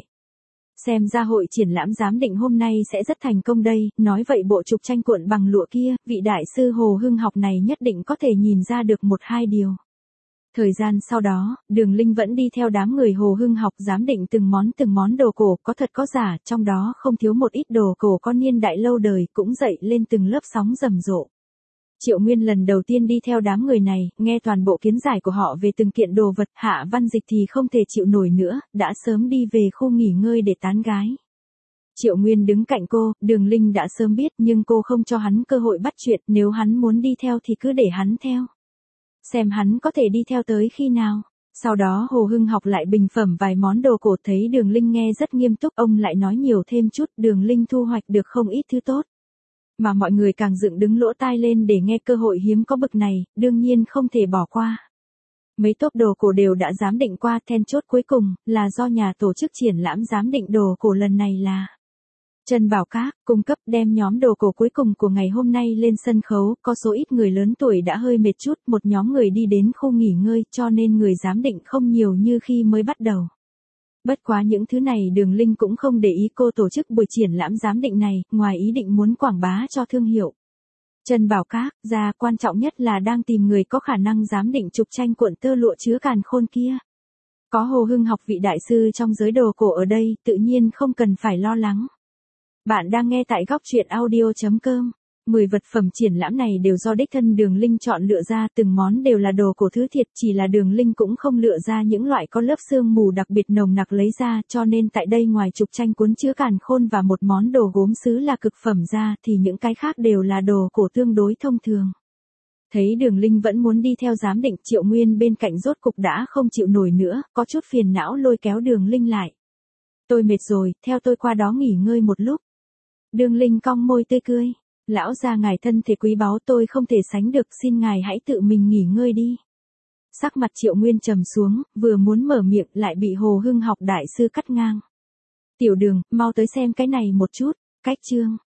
Xem ra hội triển lãm giám định hôm nay sẽ rất thành công đây, nói vậy bộ trục tranh cuộn bằng lụa kia, vị đại sư Hồ Hưng Học này nhất định có thể nhìn ra được một hai điều. Thời gian sau đó, Đường Linh vẫn đi theo đám người Hồ Hưng Học giám định từng món từng món đồ cổ, có thật có giả, trong đó không thiếu một ít đồ cổ có niên đại lâu đời, cũng dậy lên từng lớp sóng rầm rộ. Triệu Nguyên lần đầu tiên đi theo đám người này, nghe toàn bộ kiến giải của họ về từng kiện đồ vật, Hạ Văn Dịch thì không thể chịu nổi nữa, đã sớm đi về khu nghỉ ngơi để tán gái. Triệu Nguyên đứng cạnh cô, Đường Linh đã sớm biết nhưng cô không cho hắn cơ hội bắt chuyện, nếu hắn muốn đi theo thì cứ để hắn theo. Xem hắn có thể đi theo tới khi nào. Sau đó Hồ Hưng Học lại bình phẩm vài món đồ cổ, thấy Đường Linh nghe rất nghiêm túc, ông lại nói nhiều thêm chút, Đường Linh thu hoạch được không ít thứ tốt. Mà mọi người càng dựng đứng lỗ tai lên để nghe cơ hội hiếm có bực này, đương nhiên không thể bỏ qua. Mấy tốp đồ cổ đều đã giám định qua, then chốt cuối cùng là do nhà tổ chức triển lãm giám định đồ cổ lần này là Trân Bảo Các, cung cấp, đem nhóm đồ cổ cuối cùng của ngày hôm nay lên sân khấu, có số ít người lớn tuổi đã hơi mệt chút, một nhóm người đi đến khu nghỉ ngơi, cho nên người giám định không nhiều như khi mới bắt đầu. Bất quá những thứ này Đường Linh cũng không để ý, cô tổ chức buổi triển lãm giám định này, ngoài ý định muốn quảng bá cho thương hiệu Trân Bảo Các ra, quan trọng nhất là đang tìm người có khả năng giám định trục tranh cuộn tơ lụa chứa càn khôn kia. Có Hồ Hưng Học vị đại sư trong giới đồ cổ ở đây, tự nhiên không cần phải lo lắng. Bạn đang nghe tại góc truyện audio chấm com. mười vật phẩm triển lãm này đều do đích thân Đường Linh chọn lựa ra, từng món đều là đồ cổ thứ thiệt, chỉ là Đường Linh cũng không lựa ra những loại có lớp sương mù đặc biệt nồng nặc lấy ra, cho nên tại đây ngoài trục tranh cuốn chứa càn khôn và một món đồ gốm sứ là cực phẩm ra, thì những cái khác đều là đồ cổ tương đối thông thường. Thấy Đường Linh vẫn muốn đi theo giám định, Triệu Nguyên bên cạnh rốt cục đã không chịu nổi nữa, có chút phiền não lôi kéo Đường Linh lại. Tôi mệt rồi, theo tôi qua đó nghỉ ngơi một lúc. Đường Linh cong môi tươi cười. Lão gia ngài thân thể quý báu, tôi không thể sánh được, xin ngài hãy tự mình nghỉ ngơi đi. Sắc mặt Triệu Nguyên trầm xuống, vừa muốn mở miệng lại bị Hồ Hưng Học đại sư cắt ngang. Tiểu Đường, mau tới xem cái này một chút, cách chương.